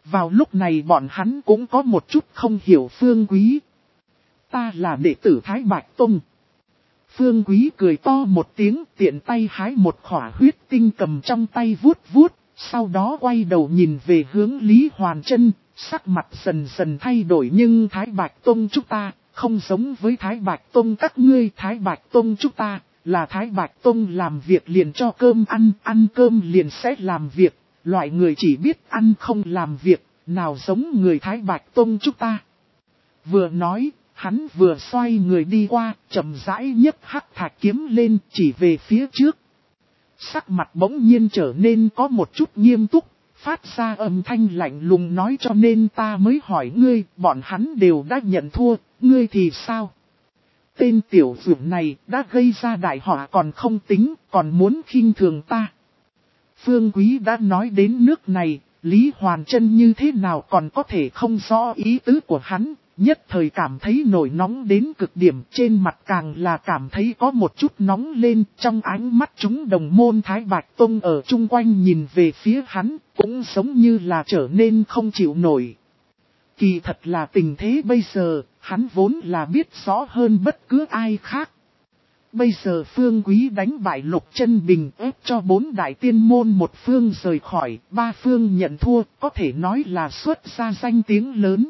Vào lúc này bọn hắn cũng có một chút không hiểu Phương Quý. Ta là đệ tử Thái Bạch Tông. Phương Quý cười to một tiếng, tiện tay hái một khỏa huyết tinh cầm trong tay vuốt vuốt, sau đó quay đầu nhìn về hướng Lý Hoàn Trân, sắc mặt dần dần thay đổi. Nhưng Thái Bạch Tông chúng ta, không giống với Thái Bạch Tông các ngươi. Thái Bạch Tông chúng ta, là Thái Bạch Tông làm việc liền cho cơm ăn, ăn cơm liền sẽ làm việc, loại người chỉ biết ăn không làm việc, nào giống người Thái Bạch Tông chúng ta. Vừa nói, hắn vừa xoay người đi qua, chậm rãi nhấc hắc thạch kiếm lên, chỉ về phía trước. Sắc mặt bỗng nhiên trở nên có một chút nghiêm túc, phát ra âm thanh lạnh lùng nói, cho nên ta mới hỏi ngươi, bọn hắn đều đã nhận thua, ngươi thì sao? Tên tiểu dược này đã gây ra đại họa còn không tính, còn muốn khinh thường ta. Phương Quý đã nói đến nước này, Lý Hoàn Trân như thế nào còn có thể không rõ ý tứ của hắn, nhất thời cảm thấy nổi nóng đến cực điểm, trên mặt càng là cảm thấy có một chút nóng lên. Trong ánh mắt chúng đồng môn Thái Bạch Tông ở chung quanh nhìn về phía hắn, cũng giống như là trở nên không chịu nổi. Kỳ thật là tình thế bây giờ, hắn vốn là biết rõ hơn bất cứ ai khác. Bây giờ Phương Quý đánh bại Lục Chân Bình, ép cho bốn đại tiên môn một phương rời khỏi, ba phương nhận thua, có thể nói là xuất ra danh tiếng lớn.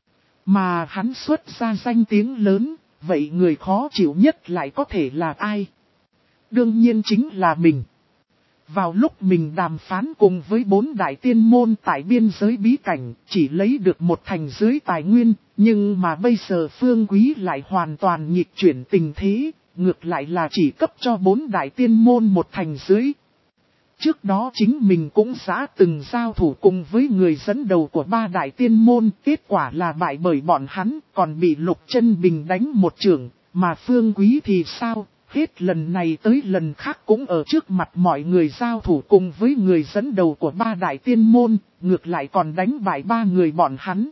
Mà hắn xuất ra danh tiếng lớn, vậy người khó chịu nhất lại có thể là ai? Đương nhiên chính là mình. Vào lúc mình đàm phán cùng với bốn đại tiên môn tại biên giới bí cảnh, chỉ lấy được một thành dưới tài nguyên, nhưng mà bây giờ Phương Quý lại hoàn toàn nghịch chuyển tình thế, ngược lại là chỉ cấp cho bốn đại tiên môn một thành dưới. Trước đó chính mình cũng đã từng giao thủ cùng với người dẫn đầu của ba đại tiên môn, kết quả là bại bởi bọn hắn, còn bị Lục Chân Bình đánh một chưởng, mà Phương Quý thì sao? Hết lần này tới lần khác cũng ở trước mặt mọi người giao thủ cùng với người dẫn đầu của ba đại tiên môn, ngược lại còn đánh bại ba người bọn hắn.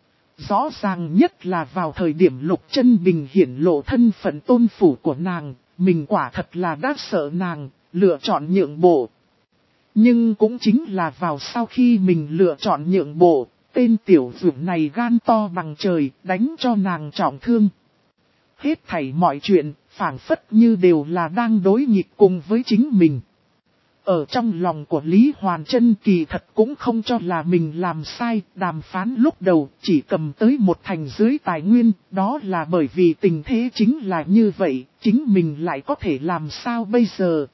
Rõ ràng nhất là vào thời điểm Lục Chân Bình hiển lộ thân phận tôn phủ của nàng, mình quả thật là đã sợ nàng, lựa chọn nhượng bộ. Nhưng cũng chính là vào sau khi mình lựa chọn nhượng bộ, tên tiểu dược này gan to bằng trời, đánh cho nàng trọng thương. Hết thảy mọi chuyện, phảng phất như đều là đang đối nghịch cùng với chính mình. Ở trong lòng của Lý Hoàn Trân kỳ thật cũng không cho là mình làm sai, đàm phán lúc đầu chỉ cầm tới một thành dưới tài nguyên, đó là bởi vì tình thế chính là như vậy, chính mình lại có thể làm sao bây giờ.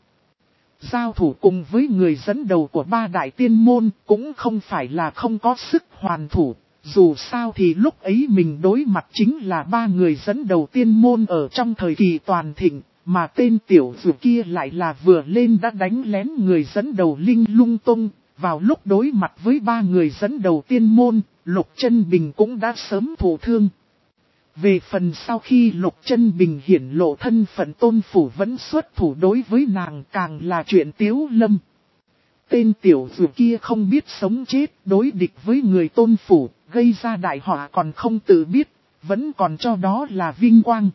Giao thủ cùng với người dẫn đầu của ba đại tiên môn cũng không phải là không có sức hoàn thủ. Dù sao thì lúc ấy mình đối mặt chính là ba người dẫn đầu tiên môn ở trong thời kỳ toàn thịnh, mà tên tiểu dược kia lại là vừa lên đã đánh lén người dẫn đầu Linh Lung Tông. Vào lúc đối mặt với ba người dẫn đầu tiên môn, Lục Chân Bình cũng đã sớm thụ thương. Về phần sau khi Lục Chân Bình hiển lộ thân phận tôn phủ vẫn xuất thủ đối với nàng càng là chuyện tiếu lâm. Tên tiểu dược kia không biết sống chết, đối địch với người tôn phủ, gây ra đại họa còn không tự biết, vẫn còn cho đó là vinh quang.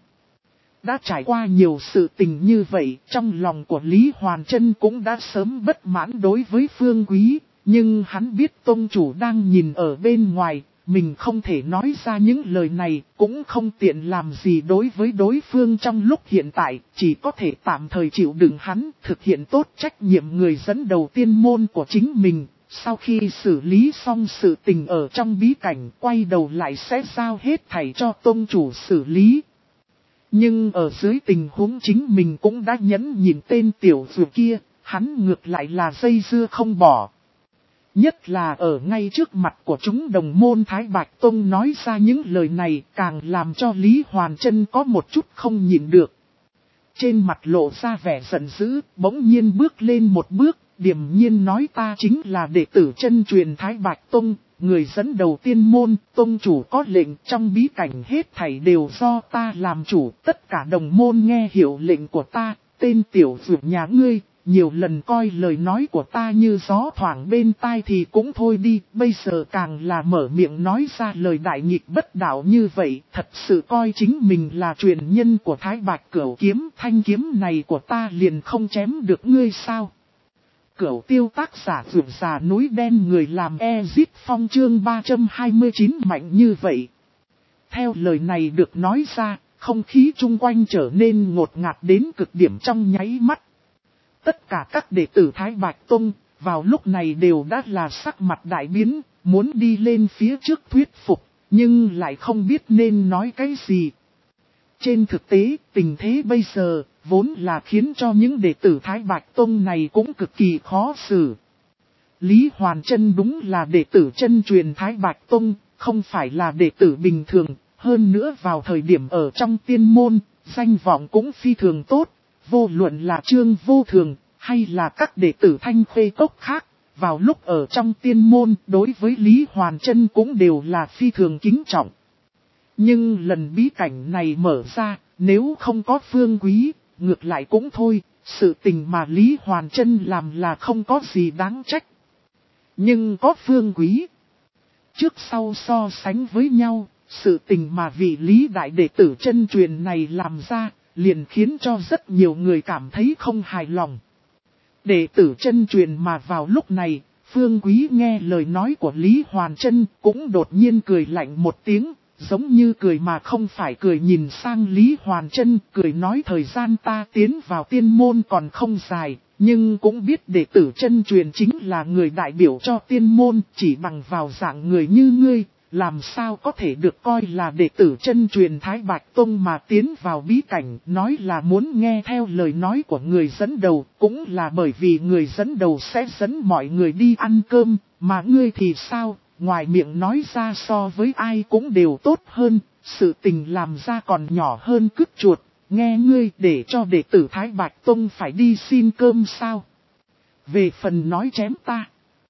Đã trải qua nhiều sự tình như vậy, trong lòng của Lý Hoàn Trân cũng đã sớm bất mãn đối với Phương Quý, nhưng hắn biết tông chủ đang nhìn ở bên ngoài, mình không thể nói ra những lời này, cũng không tiện làm gì đối với đối phương trong lúc hiện tại, chỉ có thể tạm thời chịu đựng hắn, thực hiện tốt trách nhiệm người dẫn đầu tiên môn của chính mình. Sau khi xử lý xong sự tình ở trong bí cảnh, quay đầu lại sẽ giao hết thảy cho tông chủ xử lý. Nhưng ở dưới tình huống chính mình cũng đã nhẫn nhìn tên tiểu dược kia, hắn ngược lại là dây dưa không bỏ. Nhất là ở ngay trước mặt của chúng đồng môn Thái Bạch Tông nói ra những lời này càng làm cho Lý Hoàn Trân có một chút không nhịn được. Trên mặt lộ ra vẻ giận dữ, bỗng nhiên bước lên một bước, điềm nhiên nói ta chính là đệ tử chân truyền Thái Bạch Tông, người dẫn đầu tiên môn, tông chủ có lệnh trong bí cảnh hết thảy đều do ta làm chủ, tất cả đồng môn nghe hiểu lệnh của ta, tên tiểu dược nhà ngươi. Nhiều lần coi lời nói của ta như gió thoảng bên tai thì cũng thôi đi, bây giờ càng là mở miệng nói ra lời đại nghịch bất đạo như vậy, thật sự coi chính mình là truyền nhân của Thái Bạch Cửu Kiếm, thanh kiếm này của ta liền không chém được ngươi sao? Cửu Tiêu tác giả vượt già núi đen người làm Ezip Phong chương ba trăm hai mươi chín mạnh như vậy. Theo lời này được nói ra, không khí chung quanh trở nên ngột ngạt đến cực điểm trong nháy mắt. Tất cả các đệ tử Thái Bạch Tông, vào lúc này đều đã là sắc mặt đại biến, muốn đi lên phía trước thuyết phục, nhưng lại không biết nên nói cái gì. Trên thực tế, tình thế bây giờ, vốn là khiến cho những đệ tử Thái Bạch Tông này cũng cực kỳ khó xử. Lý Hoàn Trân đúng là đệ tử chân truyền Thái Bạch Tông, không phải là đệ tử bình thường, hơn nữa vào thời điểm ở trong tiên môn, danh vọng cũng phi thường tốt, vô luận là Trương Vô Thường, hay là các đệ tử Thanh Khê Cốc khác, vào lúc ở trong tiên môn đối với Lý Hoàn Trân cũng đều là phi thường kính trọng. Nhưng lần bí cảnh này mở ra, nếu không có Phương Quý, ngược lại cũng thôi, sự tình mà Lý Hoàn Trân làm là không có gì đáng trách. Nhưng có Phương Quý, trước sau so sánh với nhau, sự tình mà vị Lý đại đệ tử chân truyền này làm ra, liền khiến cho rất nhiều người cảm thấy không hài lòng. Đệ tử chân truyền mà vào lúc này, Phương Quý nghe lời nói của Lý Hoàn Trân cũng đột nhiên cười lạnh một tiếng, giống như cười mà không phải cười, nhìn sang Lý Hoàn Trân, cười nói thời gian ta tiến vào tiên môn còn không dài, nhưng cũng biết đệ tử chân truyền chính là người đại biểu cho tiên môn, chỉ bằng vào dạng người như ngươi, làm sao có thể được coi là đệ tử chân truyền Thái Bạch Tông mà tiến vào bí cảnh, nói là muốn nghe theo lời nói của người dẫn đầu, cũng là bởi vì người dẫn đầu sẽ dẫn mọi người đi ăn cơm, mà ngươi thì sao, ngoài miệng nói ra so với ai cũng đều tốt hơn, sự tình làm ra còn nhỏ hơn cứt chuột, nghe ngươi để cho đệ tử Thái Bạch Tông phải đi xin cơm sao. Về phần nói chém ta,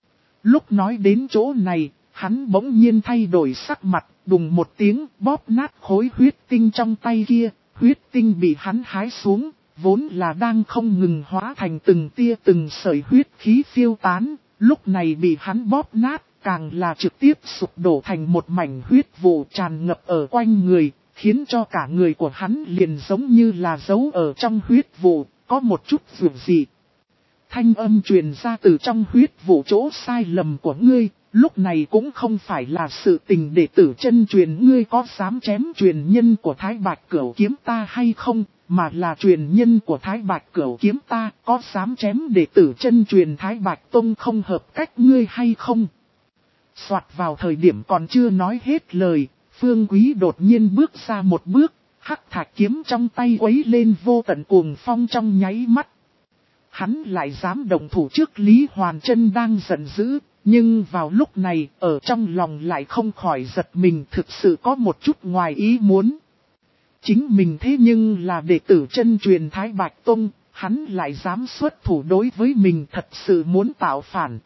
lúc nói đến chỗ này, hắn bỗng nhiên thay đổi sắc mặt, đùng một tiếng bóp nát khối huyết tinh trong tay kia, huyết tinh bị hắn hái xuống, vốn là đang không ngừng hóa thành từng tia từng sợi huyết khí phiêu tán, lúc này bị hắn bóp nát, càng là trực tiếp sụp đổ thành một mảnh huyết vụ tràn ngập ở quanh người, khiến cho cả người của hắn liền giống như là giấu ở trong huyết vụ, có một chút vượt dị. Thanh âm truyền ra từ trong huyết vụ chỗ sai lầm của ngươi. Lúc này cũng không phải là sự tình đệ tử chân truyền ngươi có dám chém truyền nhân của Thái Bạch Cửu kiếm ta hay không, mà là truyền nhân của Thái Bạch Cửu kiếm ta có dám chém đệ tử chân truyền Thái Bạch Tông không hợp cách ngươi hay không. Soạt vào thời điểm còn chưa nói hết lời, Phương Quý đột nhiên bước ra một bước, hắc thạch kiếm trong tay quấy lên vô tận cuồng phong trong nháy mắt. Hắn lại dám động thủ trước Lý Hoàn Trân đang giận dữ. Nhưng vào lúc này, ở trong lòng lại không khỏi giật mình, thực sự có một chút ngoài ý muốn. Chính mình thế nhưng là đệ tử chân truyền Thái Bạch Tông, hắn lại dám xuất thủ đối với mình, thật sự muốn tạo phản.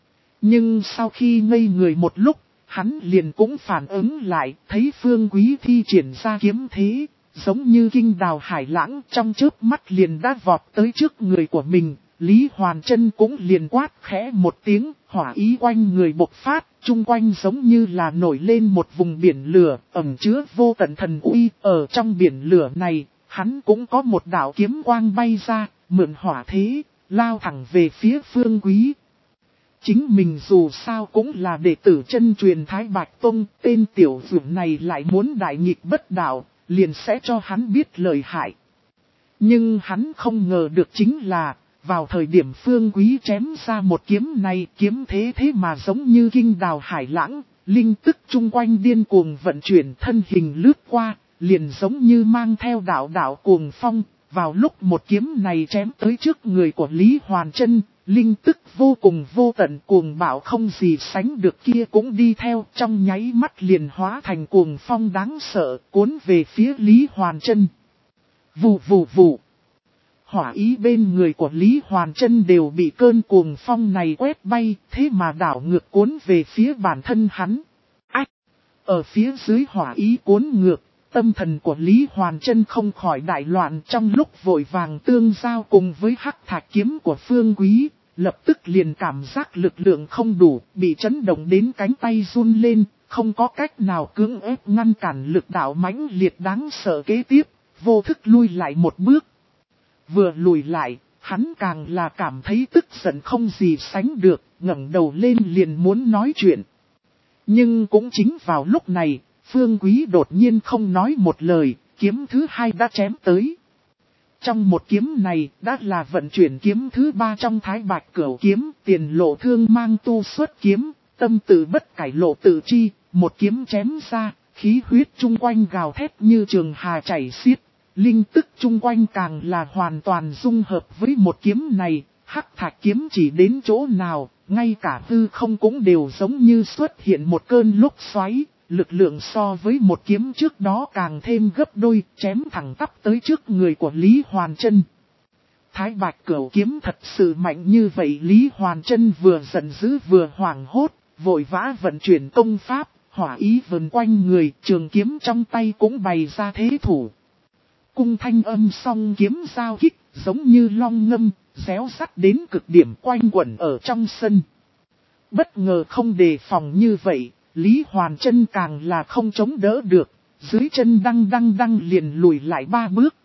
Nhưng sau khi ngây người một lúc, hắn liền cũng phản ứng lại, thấy Phương Quý thi triển ra kiếm thế, giống như kinh đào hải lãng, trong chớp mắt liền đã vọt tới trước người của mình. Lý Hoàn Trân cũng liền quát khẽ một tiếng, hỏa ý quanh người bộc phát, chung quanh giống như là nổi lên một vùng biển lửa, ẩn chứa vô tận thần uy. Ở trong biển lửa này, hắn cũng có một đạo kiếm quang bay ra, mượn hỏa thế, lao thẳng về phía Phương Quý. Chính mình dù sao cũng là đệ tử chân truyền Thái Bạch Tông, tên tiểu dũng này lại muốn đại nghịch bất đạo, liền sẽ cho hắn biết lời hại. Nhưng hắn không ngờ được chính là, vào thời điểm Phương Quý chém ra một kiếm này, kiếm thế thế mà giống như kinh đào hải lãng, linh tức chung quanh điên cuồng vận chuyển, thân hình lướt qua, liền giống như mang theo đạo đạo cuồng phong. Vào lúc một kiếm này chém tới trước người của Lý Hoàn Trân, linh tức vô cùng vô tận cuồng bạo không gì sánh được kia cũng đi theo, trong nháy mắt liền hóa thành cuồng phong đáng sợ, cuốn về phía Lý Hoàn Trân. Vù vù vù. Hỏa ý bên người của Lý Hoàn Trân đều bị cơn cuồng phong này quét bay, thế mà đảo ngược cuốn về phía bản thân hắn. Ách! Ở phía dưới hỏa ý cuốn ngược, tâm thần của Lý Hoàn Trân không khỏi đại loạn, trong lúc vội vàng tương giao cùng với hắc thạch kiếm của Phương Quý, lập tức liền cảm giác lực lượng không đủ, bị chấn động đến cánh tay run lên, không có cách nào cưỡng ép ngăn cản lực đạo mãnh liệt đáng sợ kế tiếp, vô thức lui lại một bước. Vừa lùi lại, Hắn càng là cảm thấy tức giận không gì sánh được, ngẩng đầu lên liền muốn nói chuyện. Nhưng cũng chính vào lúc này, Phương Quý đột nhiên không nói một lời, kiếm thứ hai đã chém tới. Trong một kiếm này đã là vận chuyển kiếm thứ ba trong Thái Bạch Cửu kiếm, tiền lộ thương mang tu xuất kiếm, tâm tự bất cải lộ tự chi, một kiếm chém ra, khí huyết chung quanh gào thét như trường hà chảy xiết, linh tức chung quanh càng là hoàn toàn dung hợp với một kiếm này, hắc thạch kiếm chỉ đến chỗ nào, ngay cả hư không cũng đều giống như xuất hiện một cơn lốc xoáy. Lực lượng so với một kiếm trước đó càng thêm gấp đôi, chém thẳng tắp tới trước người của Lý Hoàn Trân. Thái Bạch Cửu kiếm thật sự mạnh như vậy, Lý Hoàn Trân vừa giận dữ vừa hoảng hốt, vội vã vận chuyển công pháp, hỏa ý vần quanh người, trường kiếm trong tay cũng bày ra thế thủ. Cung thanh âm song kiếm giao kích, giống như long ngâm, réo sắt đến cực điểm quanh quẩn ở trong sân. Bất ngờ không đề phòng như vậy, Lý Hoàn Trân càng là không chống đỡ được, dưới chân đăng đăng đăng liền lùi lại ba bước.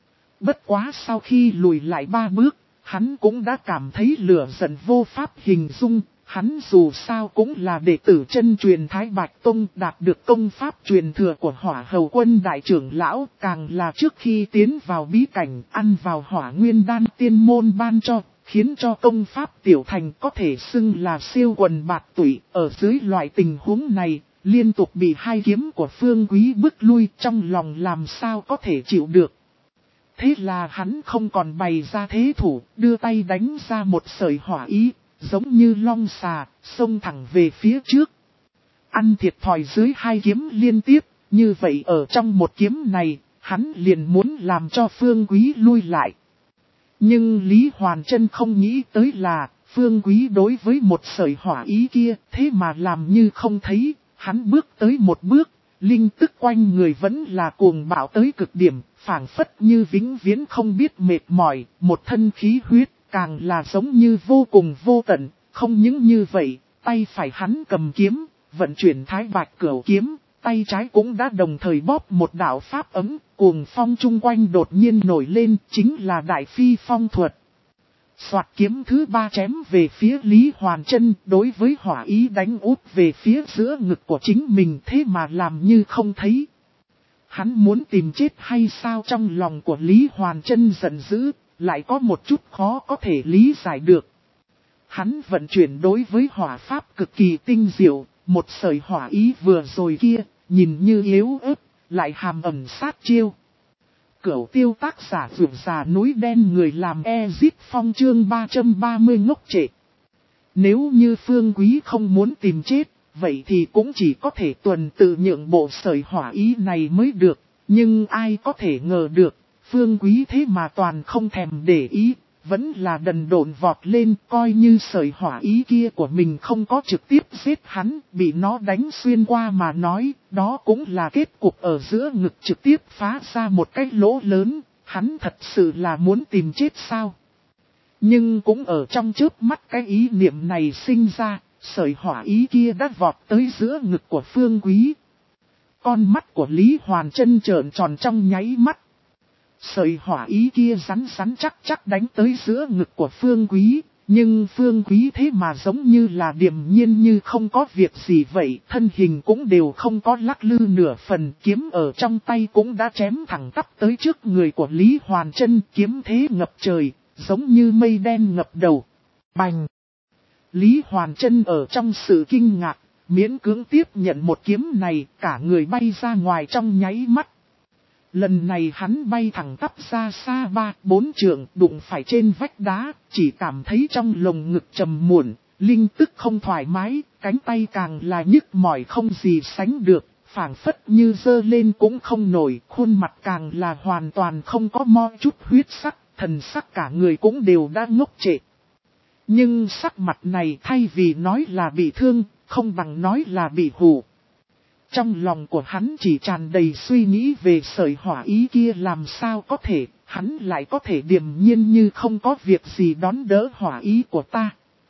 Bất quá sau khi lùi lại ba bước, hắn cũng đã cảm thấy lửa giận vô pháp hình dung, hắn dù sao cũng là đệ tử chân truyền Thái Bạch Tông, đạt được công pháp truyền thừa của Hỏa Hầu Quân đại trưởng lão, càng là trước khi tiến vào bí cảnh ăn vào hỏa nguyên đan tiên môn ban cho. Khiến cho công pháp tiểu thành có thể xưng là siêu quần bạt tụy. Ở dưới loại tình huống này, liên tục bị hai kiếm của Phương Quý bức lui, trong lòng làm sao có thể chịu được. Thế là hắn không còn bày ra thế thủ, đưa tay đánh ra một sợi hỏa ý, giống như long xà, xông thẳng về phía trước. Ăn thiệt thòi dưới hai kiếm liên tiếp, như vậy ở trong một kiếm này, hắn liền muốn làm cho Phương Quý lui lại. Nhưng Lý Hoàn Trân không nghĩ tới là, Phương Quý đối với một sợi hỏa ý kia, thế mà làm như không thấy, hắn bước tới một bước, linh tức quanh người vẫn là cuồng bạo tới cực điểm, phảng phất như vĩnh viễn không biết mệt mỏi, một thân khí huyết, càng là giống như vô cùng vô tận, không những như vậy, tay phải hắn cầm kiếm, vận chuyển Thái Bạch Cửu kiếm. Tay trái cũng đã đồng thời bóp một đạo pháp ấm, cuồng phong chung quanh đột nhiên nổi lên, chính là Đại Phi Phong thuật. Soạt kiếm thứ ba chém về phía Lý Hoàn Trân, đối với hỏa ý đánh úp về phía giữa ngực của chính mình, thế mà làm như không thấy. Hắn muốn tìm chết hay sao? Trong lòng của Lý Hoàn Trân giận dữ, lại có một chút khó có thể lý giải được. Hắn vận chuyển đối với hỏa pháp cực kỳ tinh diệu, một sợi hỏa ý vừa rồi kia, nhìn như yếu ớt, lại hàm ẩn sát chiêu. Cửu tiêu tác giả vượt già núi đen người làm Ezit Phong chương ba trăm ba mươi ngốc trệ. Nếu như Phương Quý không muốn tìm chết, vậy thì cũng chỉ có thể tuần tự nhượng bộ sợi hỏa ý này mới được. Nhưng ai có thể ngờ được, Phương Quý thế mà toàn không thèm để ý. Vẫn là đần độn vọt lên, coi như sợi hỏa ý kia của mình không có trực tiếp giết hắn, bị nó đánh xuyên qua mà nói, đó cũng là kết cục ở giữa ngực trực tiếp phá ra một cái lỗ lớn, hắn thật sự là muốn tìm chết sao. Nhưng cũng ở trong chớp mắt cái ý niệm này sinh ra, sợi hỏa ý kia đã vọt tới giữa ngực của Phương Quý. Con mắt của Lý Hoàn Trân trợn tròn trong nháy mắt. Sợi hỏa ý kia rắn rắn chắc chắc đánh tới giữa ngực của Phương Quý, nhưng Phương Quý thế mà giống như là điềm nhiên như không có việc gì vậy, thân hình cũng đều không có lắc lư nửa phần, kiếm ở trong tay cũng đã chém thẳng tắp tới trước người của Lý Hoàn Trân, kiếm thế ngập trời, giống như mây đen ngập đầu. Bành! Lý Hoàn Trân ở trong sự kinh ngạc, miễn cưỡng tiếp nhận một kiếm này, cả người bay ra ngoài trong nháy mắt. Lần này hắn bay thẳng tắp ra xa ba, bốn trượng, đụng phải trên vách đá, chỉ cảm thấy trong lồng ngực trầm muộn, linh tức không thoải mái, cánh tay càng là nhức mỏi không gì sánh được, phảng phất như dơ lên cũng không nổi, khuôn mặt càng là hoàn toàn không có mo chút huyết sắc, thần sắc cả người cũng đều đã ngốc trệ. Nhưng sắc mặt này thay vì nói là bị thương, không bằng nói là bị hù. Trong lòng của hắn chỉ tràn đầy suy nghĩ về sợi hỏa ý kia làm sao có thể, hắn lại có thể điềm nhiên như không có việc gì đón đỡ hỏa ý của ta.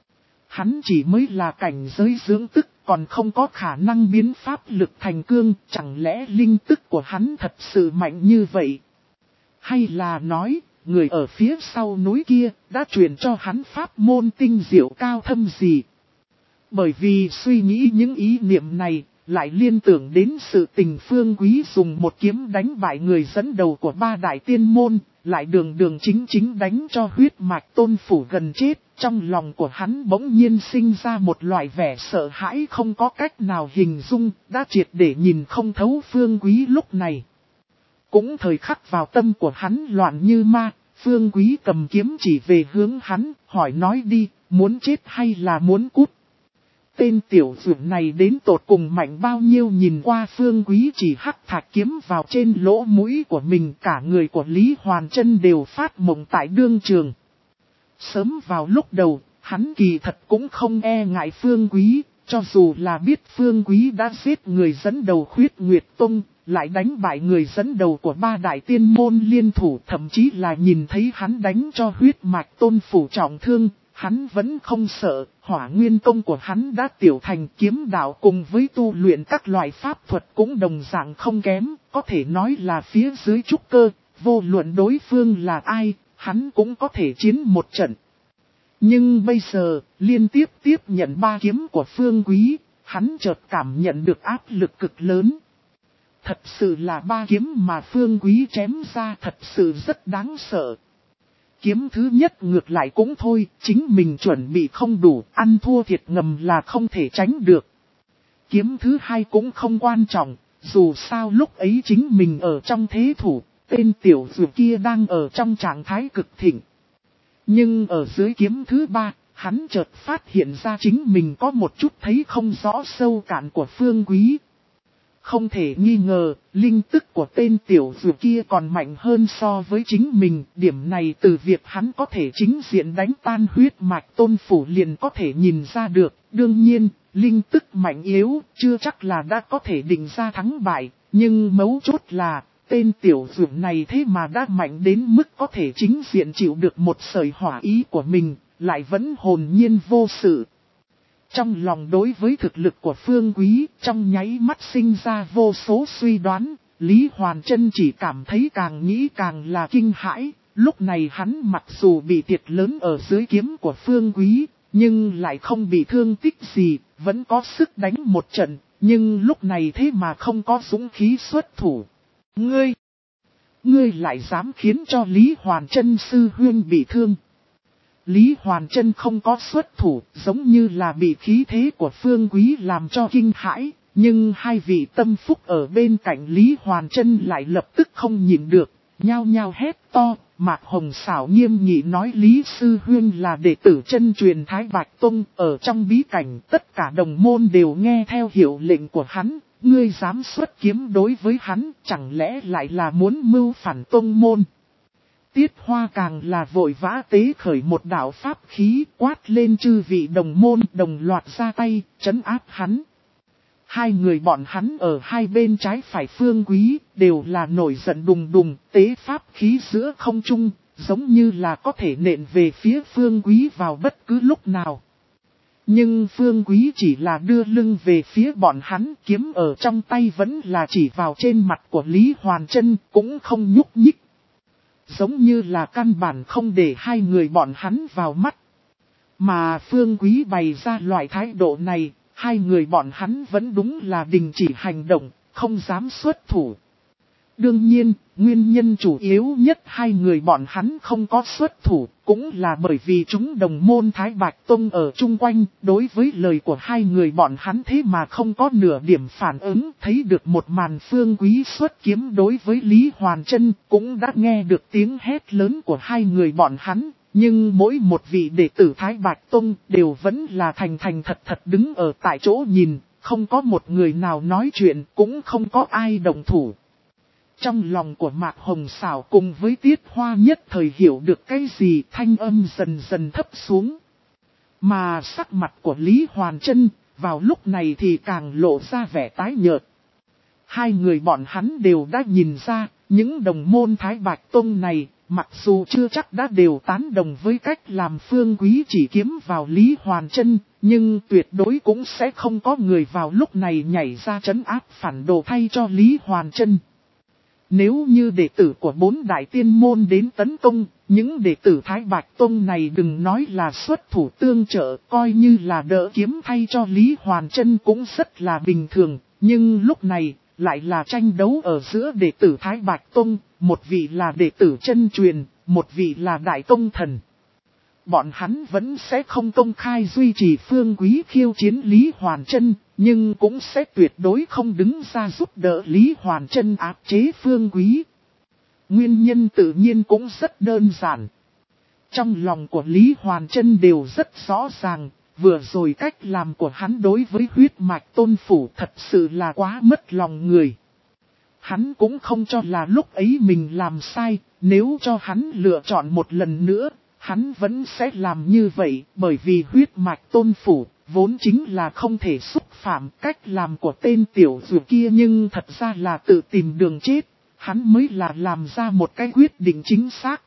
Hắn chỉ mới là cảnh giới dưỡng tức, còn không có khả năng biến pháp lực thành cương, chẳng lẽ linh tức của hắn thật sự mạnh như vậy? Hay là nói, người ở phía sau núi kia đã truyền cho hắn pháp môn tinh diệu cao thâm gì. Bởi vì suy nghĩ những ý niệm này, lại liên tưởng đến sự tình Phương Quý dùng một kiếm đánh bại người dẫn đầu của ba đại tiên môn, lại đường đường chính chính đánh cho huyết mạch Tôn Phủ gần chết. Trong lòng của hắn bỗng nhiên sinh ra một loại vẻ sợ hãi không có cách nào hình dung, đã triệt để nhìn không thấu Phương Quý lúc này. Cũng thời khắc vào tâm của hắn loạn như ma, Phương Quý cầm kiếm chỉ về hướng hắn, hỏi nói đi, muốn chết hay là muốn cút. Tên tiểu dược này đến tột cùng mạnh bao nhiêu, nhìn qua Phương Quý chỉ hắc thạch kiếm vào trên lỗ mũi của mình, cả người của Lý Hoàn Trân đều phát mộng tại đương trường. Sớm vào lúc đầu, hắn kỳ thật cũng không e ngại Phương Quý, cho dù là biết Phương Quý đã giết người dẫn đầu Khuyết Nguyệt Tông, lại đánh bại người dẫn đầu của ba đại tiên môn liên thủ, thậm chí là nhìn thấy hắn đánh cho huyết mạch Tôn Phủ trọng thương, hắn vẫn không sợ. Hỏa nguyên công của hắn đã tiểu thành, kiếm đạo cùng với tu luyện các loại pháp thuật cũng đồng dạng không kém, có thể nói là phía dưới trúc cơ, vô luận đối phương là ai, hắn cũng có thể chiến một trận. Nhưng bây giờ, liên tiếp tiếp nhận ba kiếm của Phương Quý, hắn chợt cảm nhận được áp lực cực lớn. Thật sự là ba kiếm mà Phương Quý chém ra thật sự rất đáng sợ. Kiếm thứ nhất ngược lại cũng thôi, chính mình chuẩn bị không đủ, ăn thua thiệt ngầm là không thể tránh được. Kiếm thứ hai cũng không quan trọng, dù sao lúc ấy chính mình ở trong thế thủ, tên tiểu dược kia đang ở trong trạng thái cực thịnh. Nhưng ở dưới kiếm thứ ba, hắn chợt phát hiện ra chính mình có một chút thấy không rõ sâu cạn của Phương Quý. Không thể nghi ngờ, linh tức của tên tiểu dược kia còn mạnh hơn so với chính mình. Điểm này từ việc hắn có thể chính diện đánh tan huyết mạch Tôn Phủ liền có thể nhìn ra được. Đương nhiên, linh tức mạnh yếu chưa chắc là đã có thể định ra thắng bại. Nhưng mấu chốt là, tên tiểu dược này thế mà đã mạnh đến mức có thể chính diện chịu được một sợi hỏa ý của mình, lại vẫn hồn nhiên vô sự. Trong lòng đối với thực lực của Phương Quý, trong nháy mắt sinh ra vô số suy đoán, Lý Hoàn Trân chỉ cảm thấy càng nghĩ càng là kinh hãi. Lúc này hắn mặc dù bị thiệt lớn ở dưới kiếm của Phương Quý, nhưng lại không bị thương tích gì, vẫn có sức đánh một trận, nhưng lúc này thế mà không có dũng khí xuất thủ. Ngươi, ngươi lại dám khiến cho Lý Hoàn Trân sư huynh bị thương. Lý Hoàn Trân không có xuất thủ, giống như là bị khí thế của Phương Quý làm cho kinh hãi, nhưng hai vị tâm phúc ở bên cạnh Lý Hoàn Trân lại lập tức không nhịn được, nhao nhao hét to. Mạc Hồng xảo nghiêm nghị nói Lý Sư Huyên là đệ tử chân truyền Thái Bạch Tông, ở trong bí cảnh tất cả đồng môn đều nghe theo hiệu lệnh của hắn, ngươi dám xuất kiếm đối với hắn, chẳng lẽ lại là muốn mưu phản tông môn. Tiết Hoa càng là vội vã tế khởi một đạo pháp khí, quát lên chư vị đồng môn đồng loạt ra tay, trấn áp hắn. Hai người bọn hắn ở hai bên trái phải Phương Quý, đều là nổi giận đùng đùng, tế pháp khí giữa không trung, giống như là có thể nện về phía Phương Quý vào bất cứ lúc nào. Nhưng Phương Quý chỉ là đưa lưng về phía bọn hắn, kiếm ở trong tay vẫn là chỉ vào trên mặt của Lý Hoàn Trân, cũng không nhúc nhích. Giống như là căn bản không để hai người bọn hắn vào mắt. Mà Phương Quý bày ra loại thái độ này, hai người bọn hắn vẫn đúng là đình chỉ hành động, không dám xuất thủ. Đương nhiên, nguyên nhân chủ yếu nhất hai người bọn hắn không có xuất thủ, cũng là bởi vì chúng đồng môn Thái Bạch Tông ở chung quanh, đối với lời của hai người bọn hắn thế mà không có nửa điểm phản ứng, thấy được một màn Phương Quý xuất kiếm đối với Lý Hoàn Trân, cũng đã nghe được tiếng hét lớn của hai người bọn hắn. Nhưng mỗi một vị đệ tử Thái Bạch Tông đều vẫn là thành thành thật thật đứng ở tại chỗ nhìn, không có một người nào nói chuyện, cũng không có ai động thủ. Trong lòng của Mạc Hồng xảo cùng với Tiết Hoa nhất thời hiểu được cái gì, thanh âm dần dần thấp xuống. Mà sắc mặt của Lý Hoàn Trân vào lúc này thì càng lộ ra vẻ tái nhợt. Hai người bọn hắn đều đã nhìn ra, những đồng môn Thái Bạch Tông này, mặc dù chưa chắc đã đều tán đồng với cách làm Phương Quý chỉ kiếm vào Lý Hoàn Trân, nhưng tuyệt đối cũng sẽ không có người vào lúc này nhảy ra trấn áp phản đồ thay cho Lý Hoàn Trân. Nếu như đệ tử của bốn đại tiên môn đến tấn công, những đệ tử Thái Bạch Tông này đừng nói là xuất thủ tương trợ, coi như là đỡ kiếm thay cho Lý Hoàn Trân cũng rất là bình thường. Nhưng lúc này, lại là tranh đấu ở giữa đệ tử Thái Bạch Tông, một vị là đệ tử chân truyền, một vị là đại tông thần. Bọn hắn vẫn sẽ không công khai duy trì Phương Quý khiêu chiến Lý Hoàn Trân, nhưng cũng sẽ tuyệt đối không đứng ra giúp đỡ Lý Hoàn Trân áp chế Phương Quý. Nguyên nhân tự nhiên cũng rất đơn giản. Trong lòng của Lý Hoàn Trân đều rất rõ ràng, vừa rồi cách làm của hắn đối với huyết mạch tôn phủ thật sự là quá mất lòng người. Hắn cũng không cho là lúc ấy mình làm sai, nếu cho hắn lựa chọn một lần nữa, hắn vẫn sẽ làm như vậy, bởi vì huyết mạch tôn phủ, vốn chính là không thể xúc phạm. Cách làm của tên tiểu dù kia nhưng thật ra là tự tìm đường chết, hắn mới là làm ra một cái quyết định chính xác.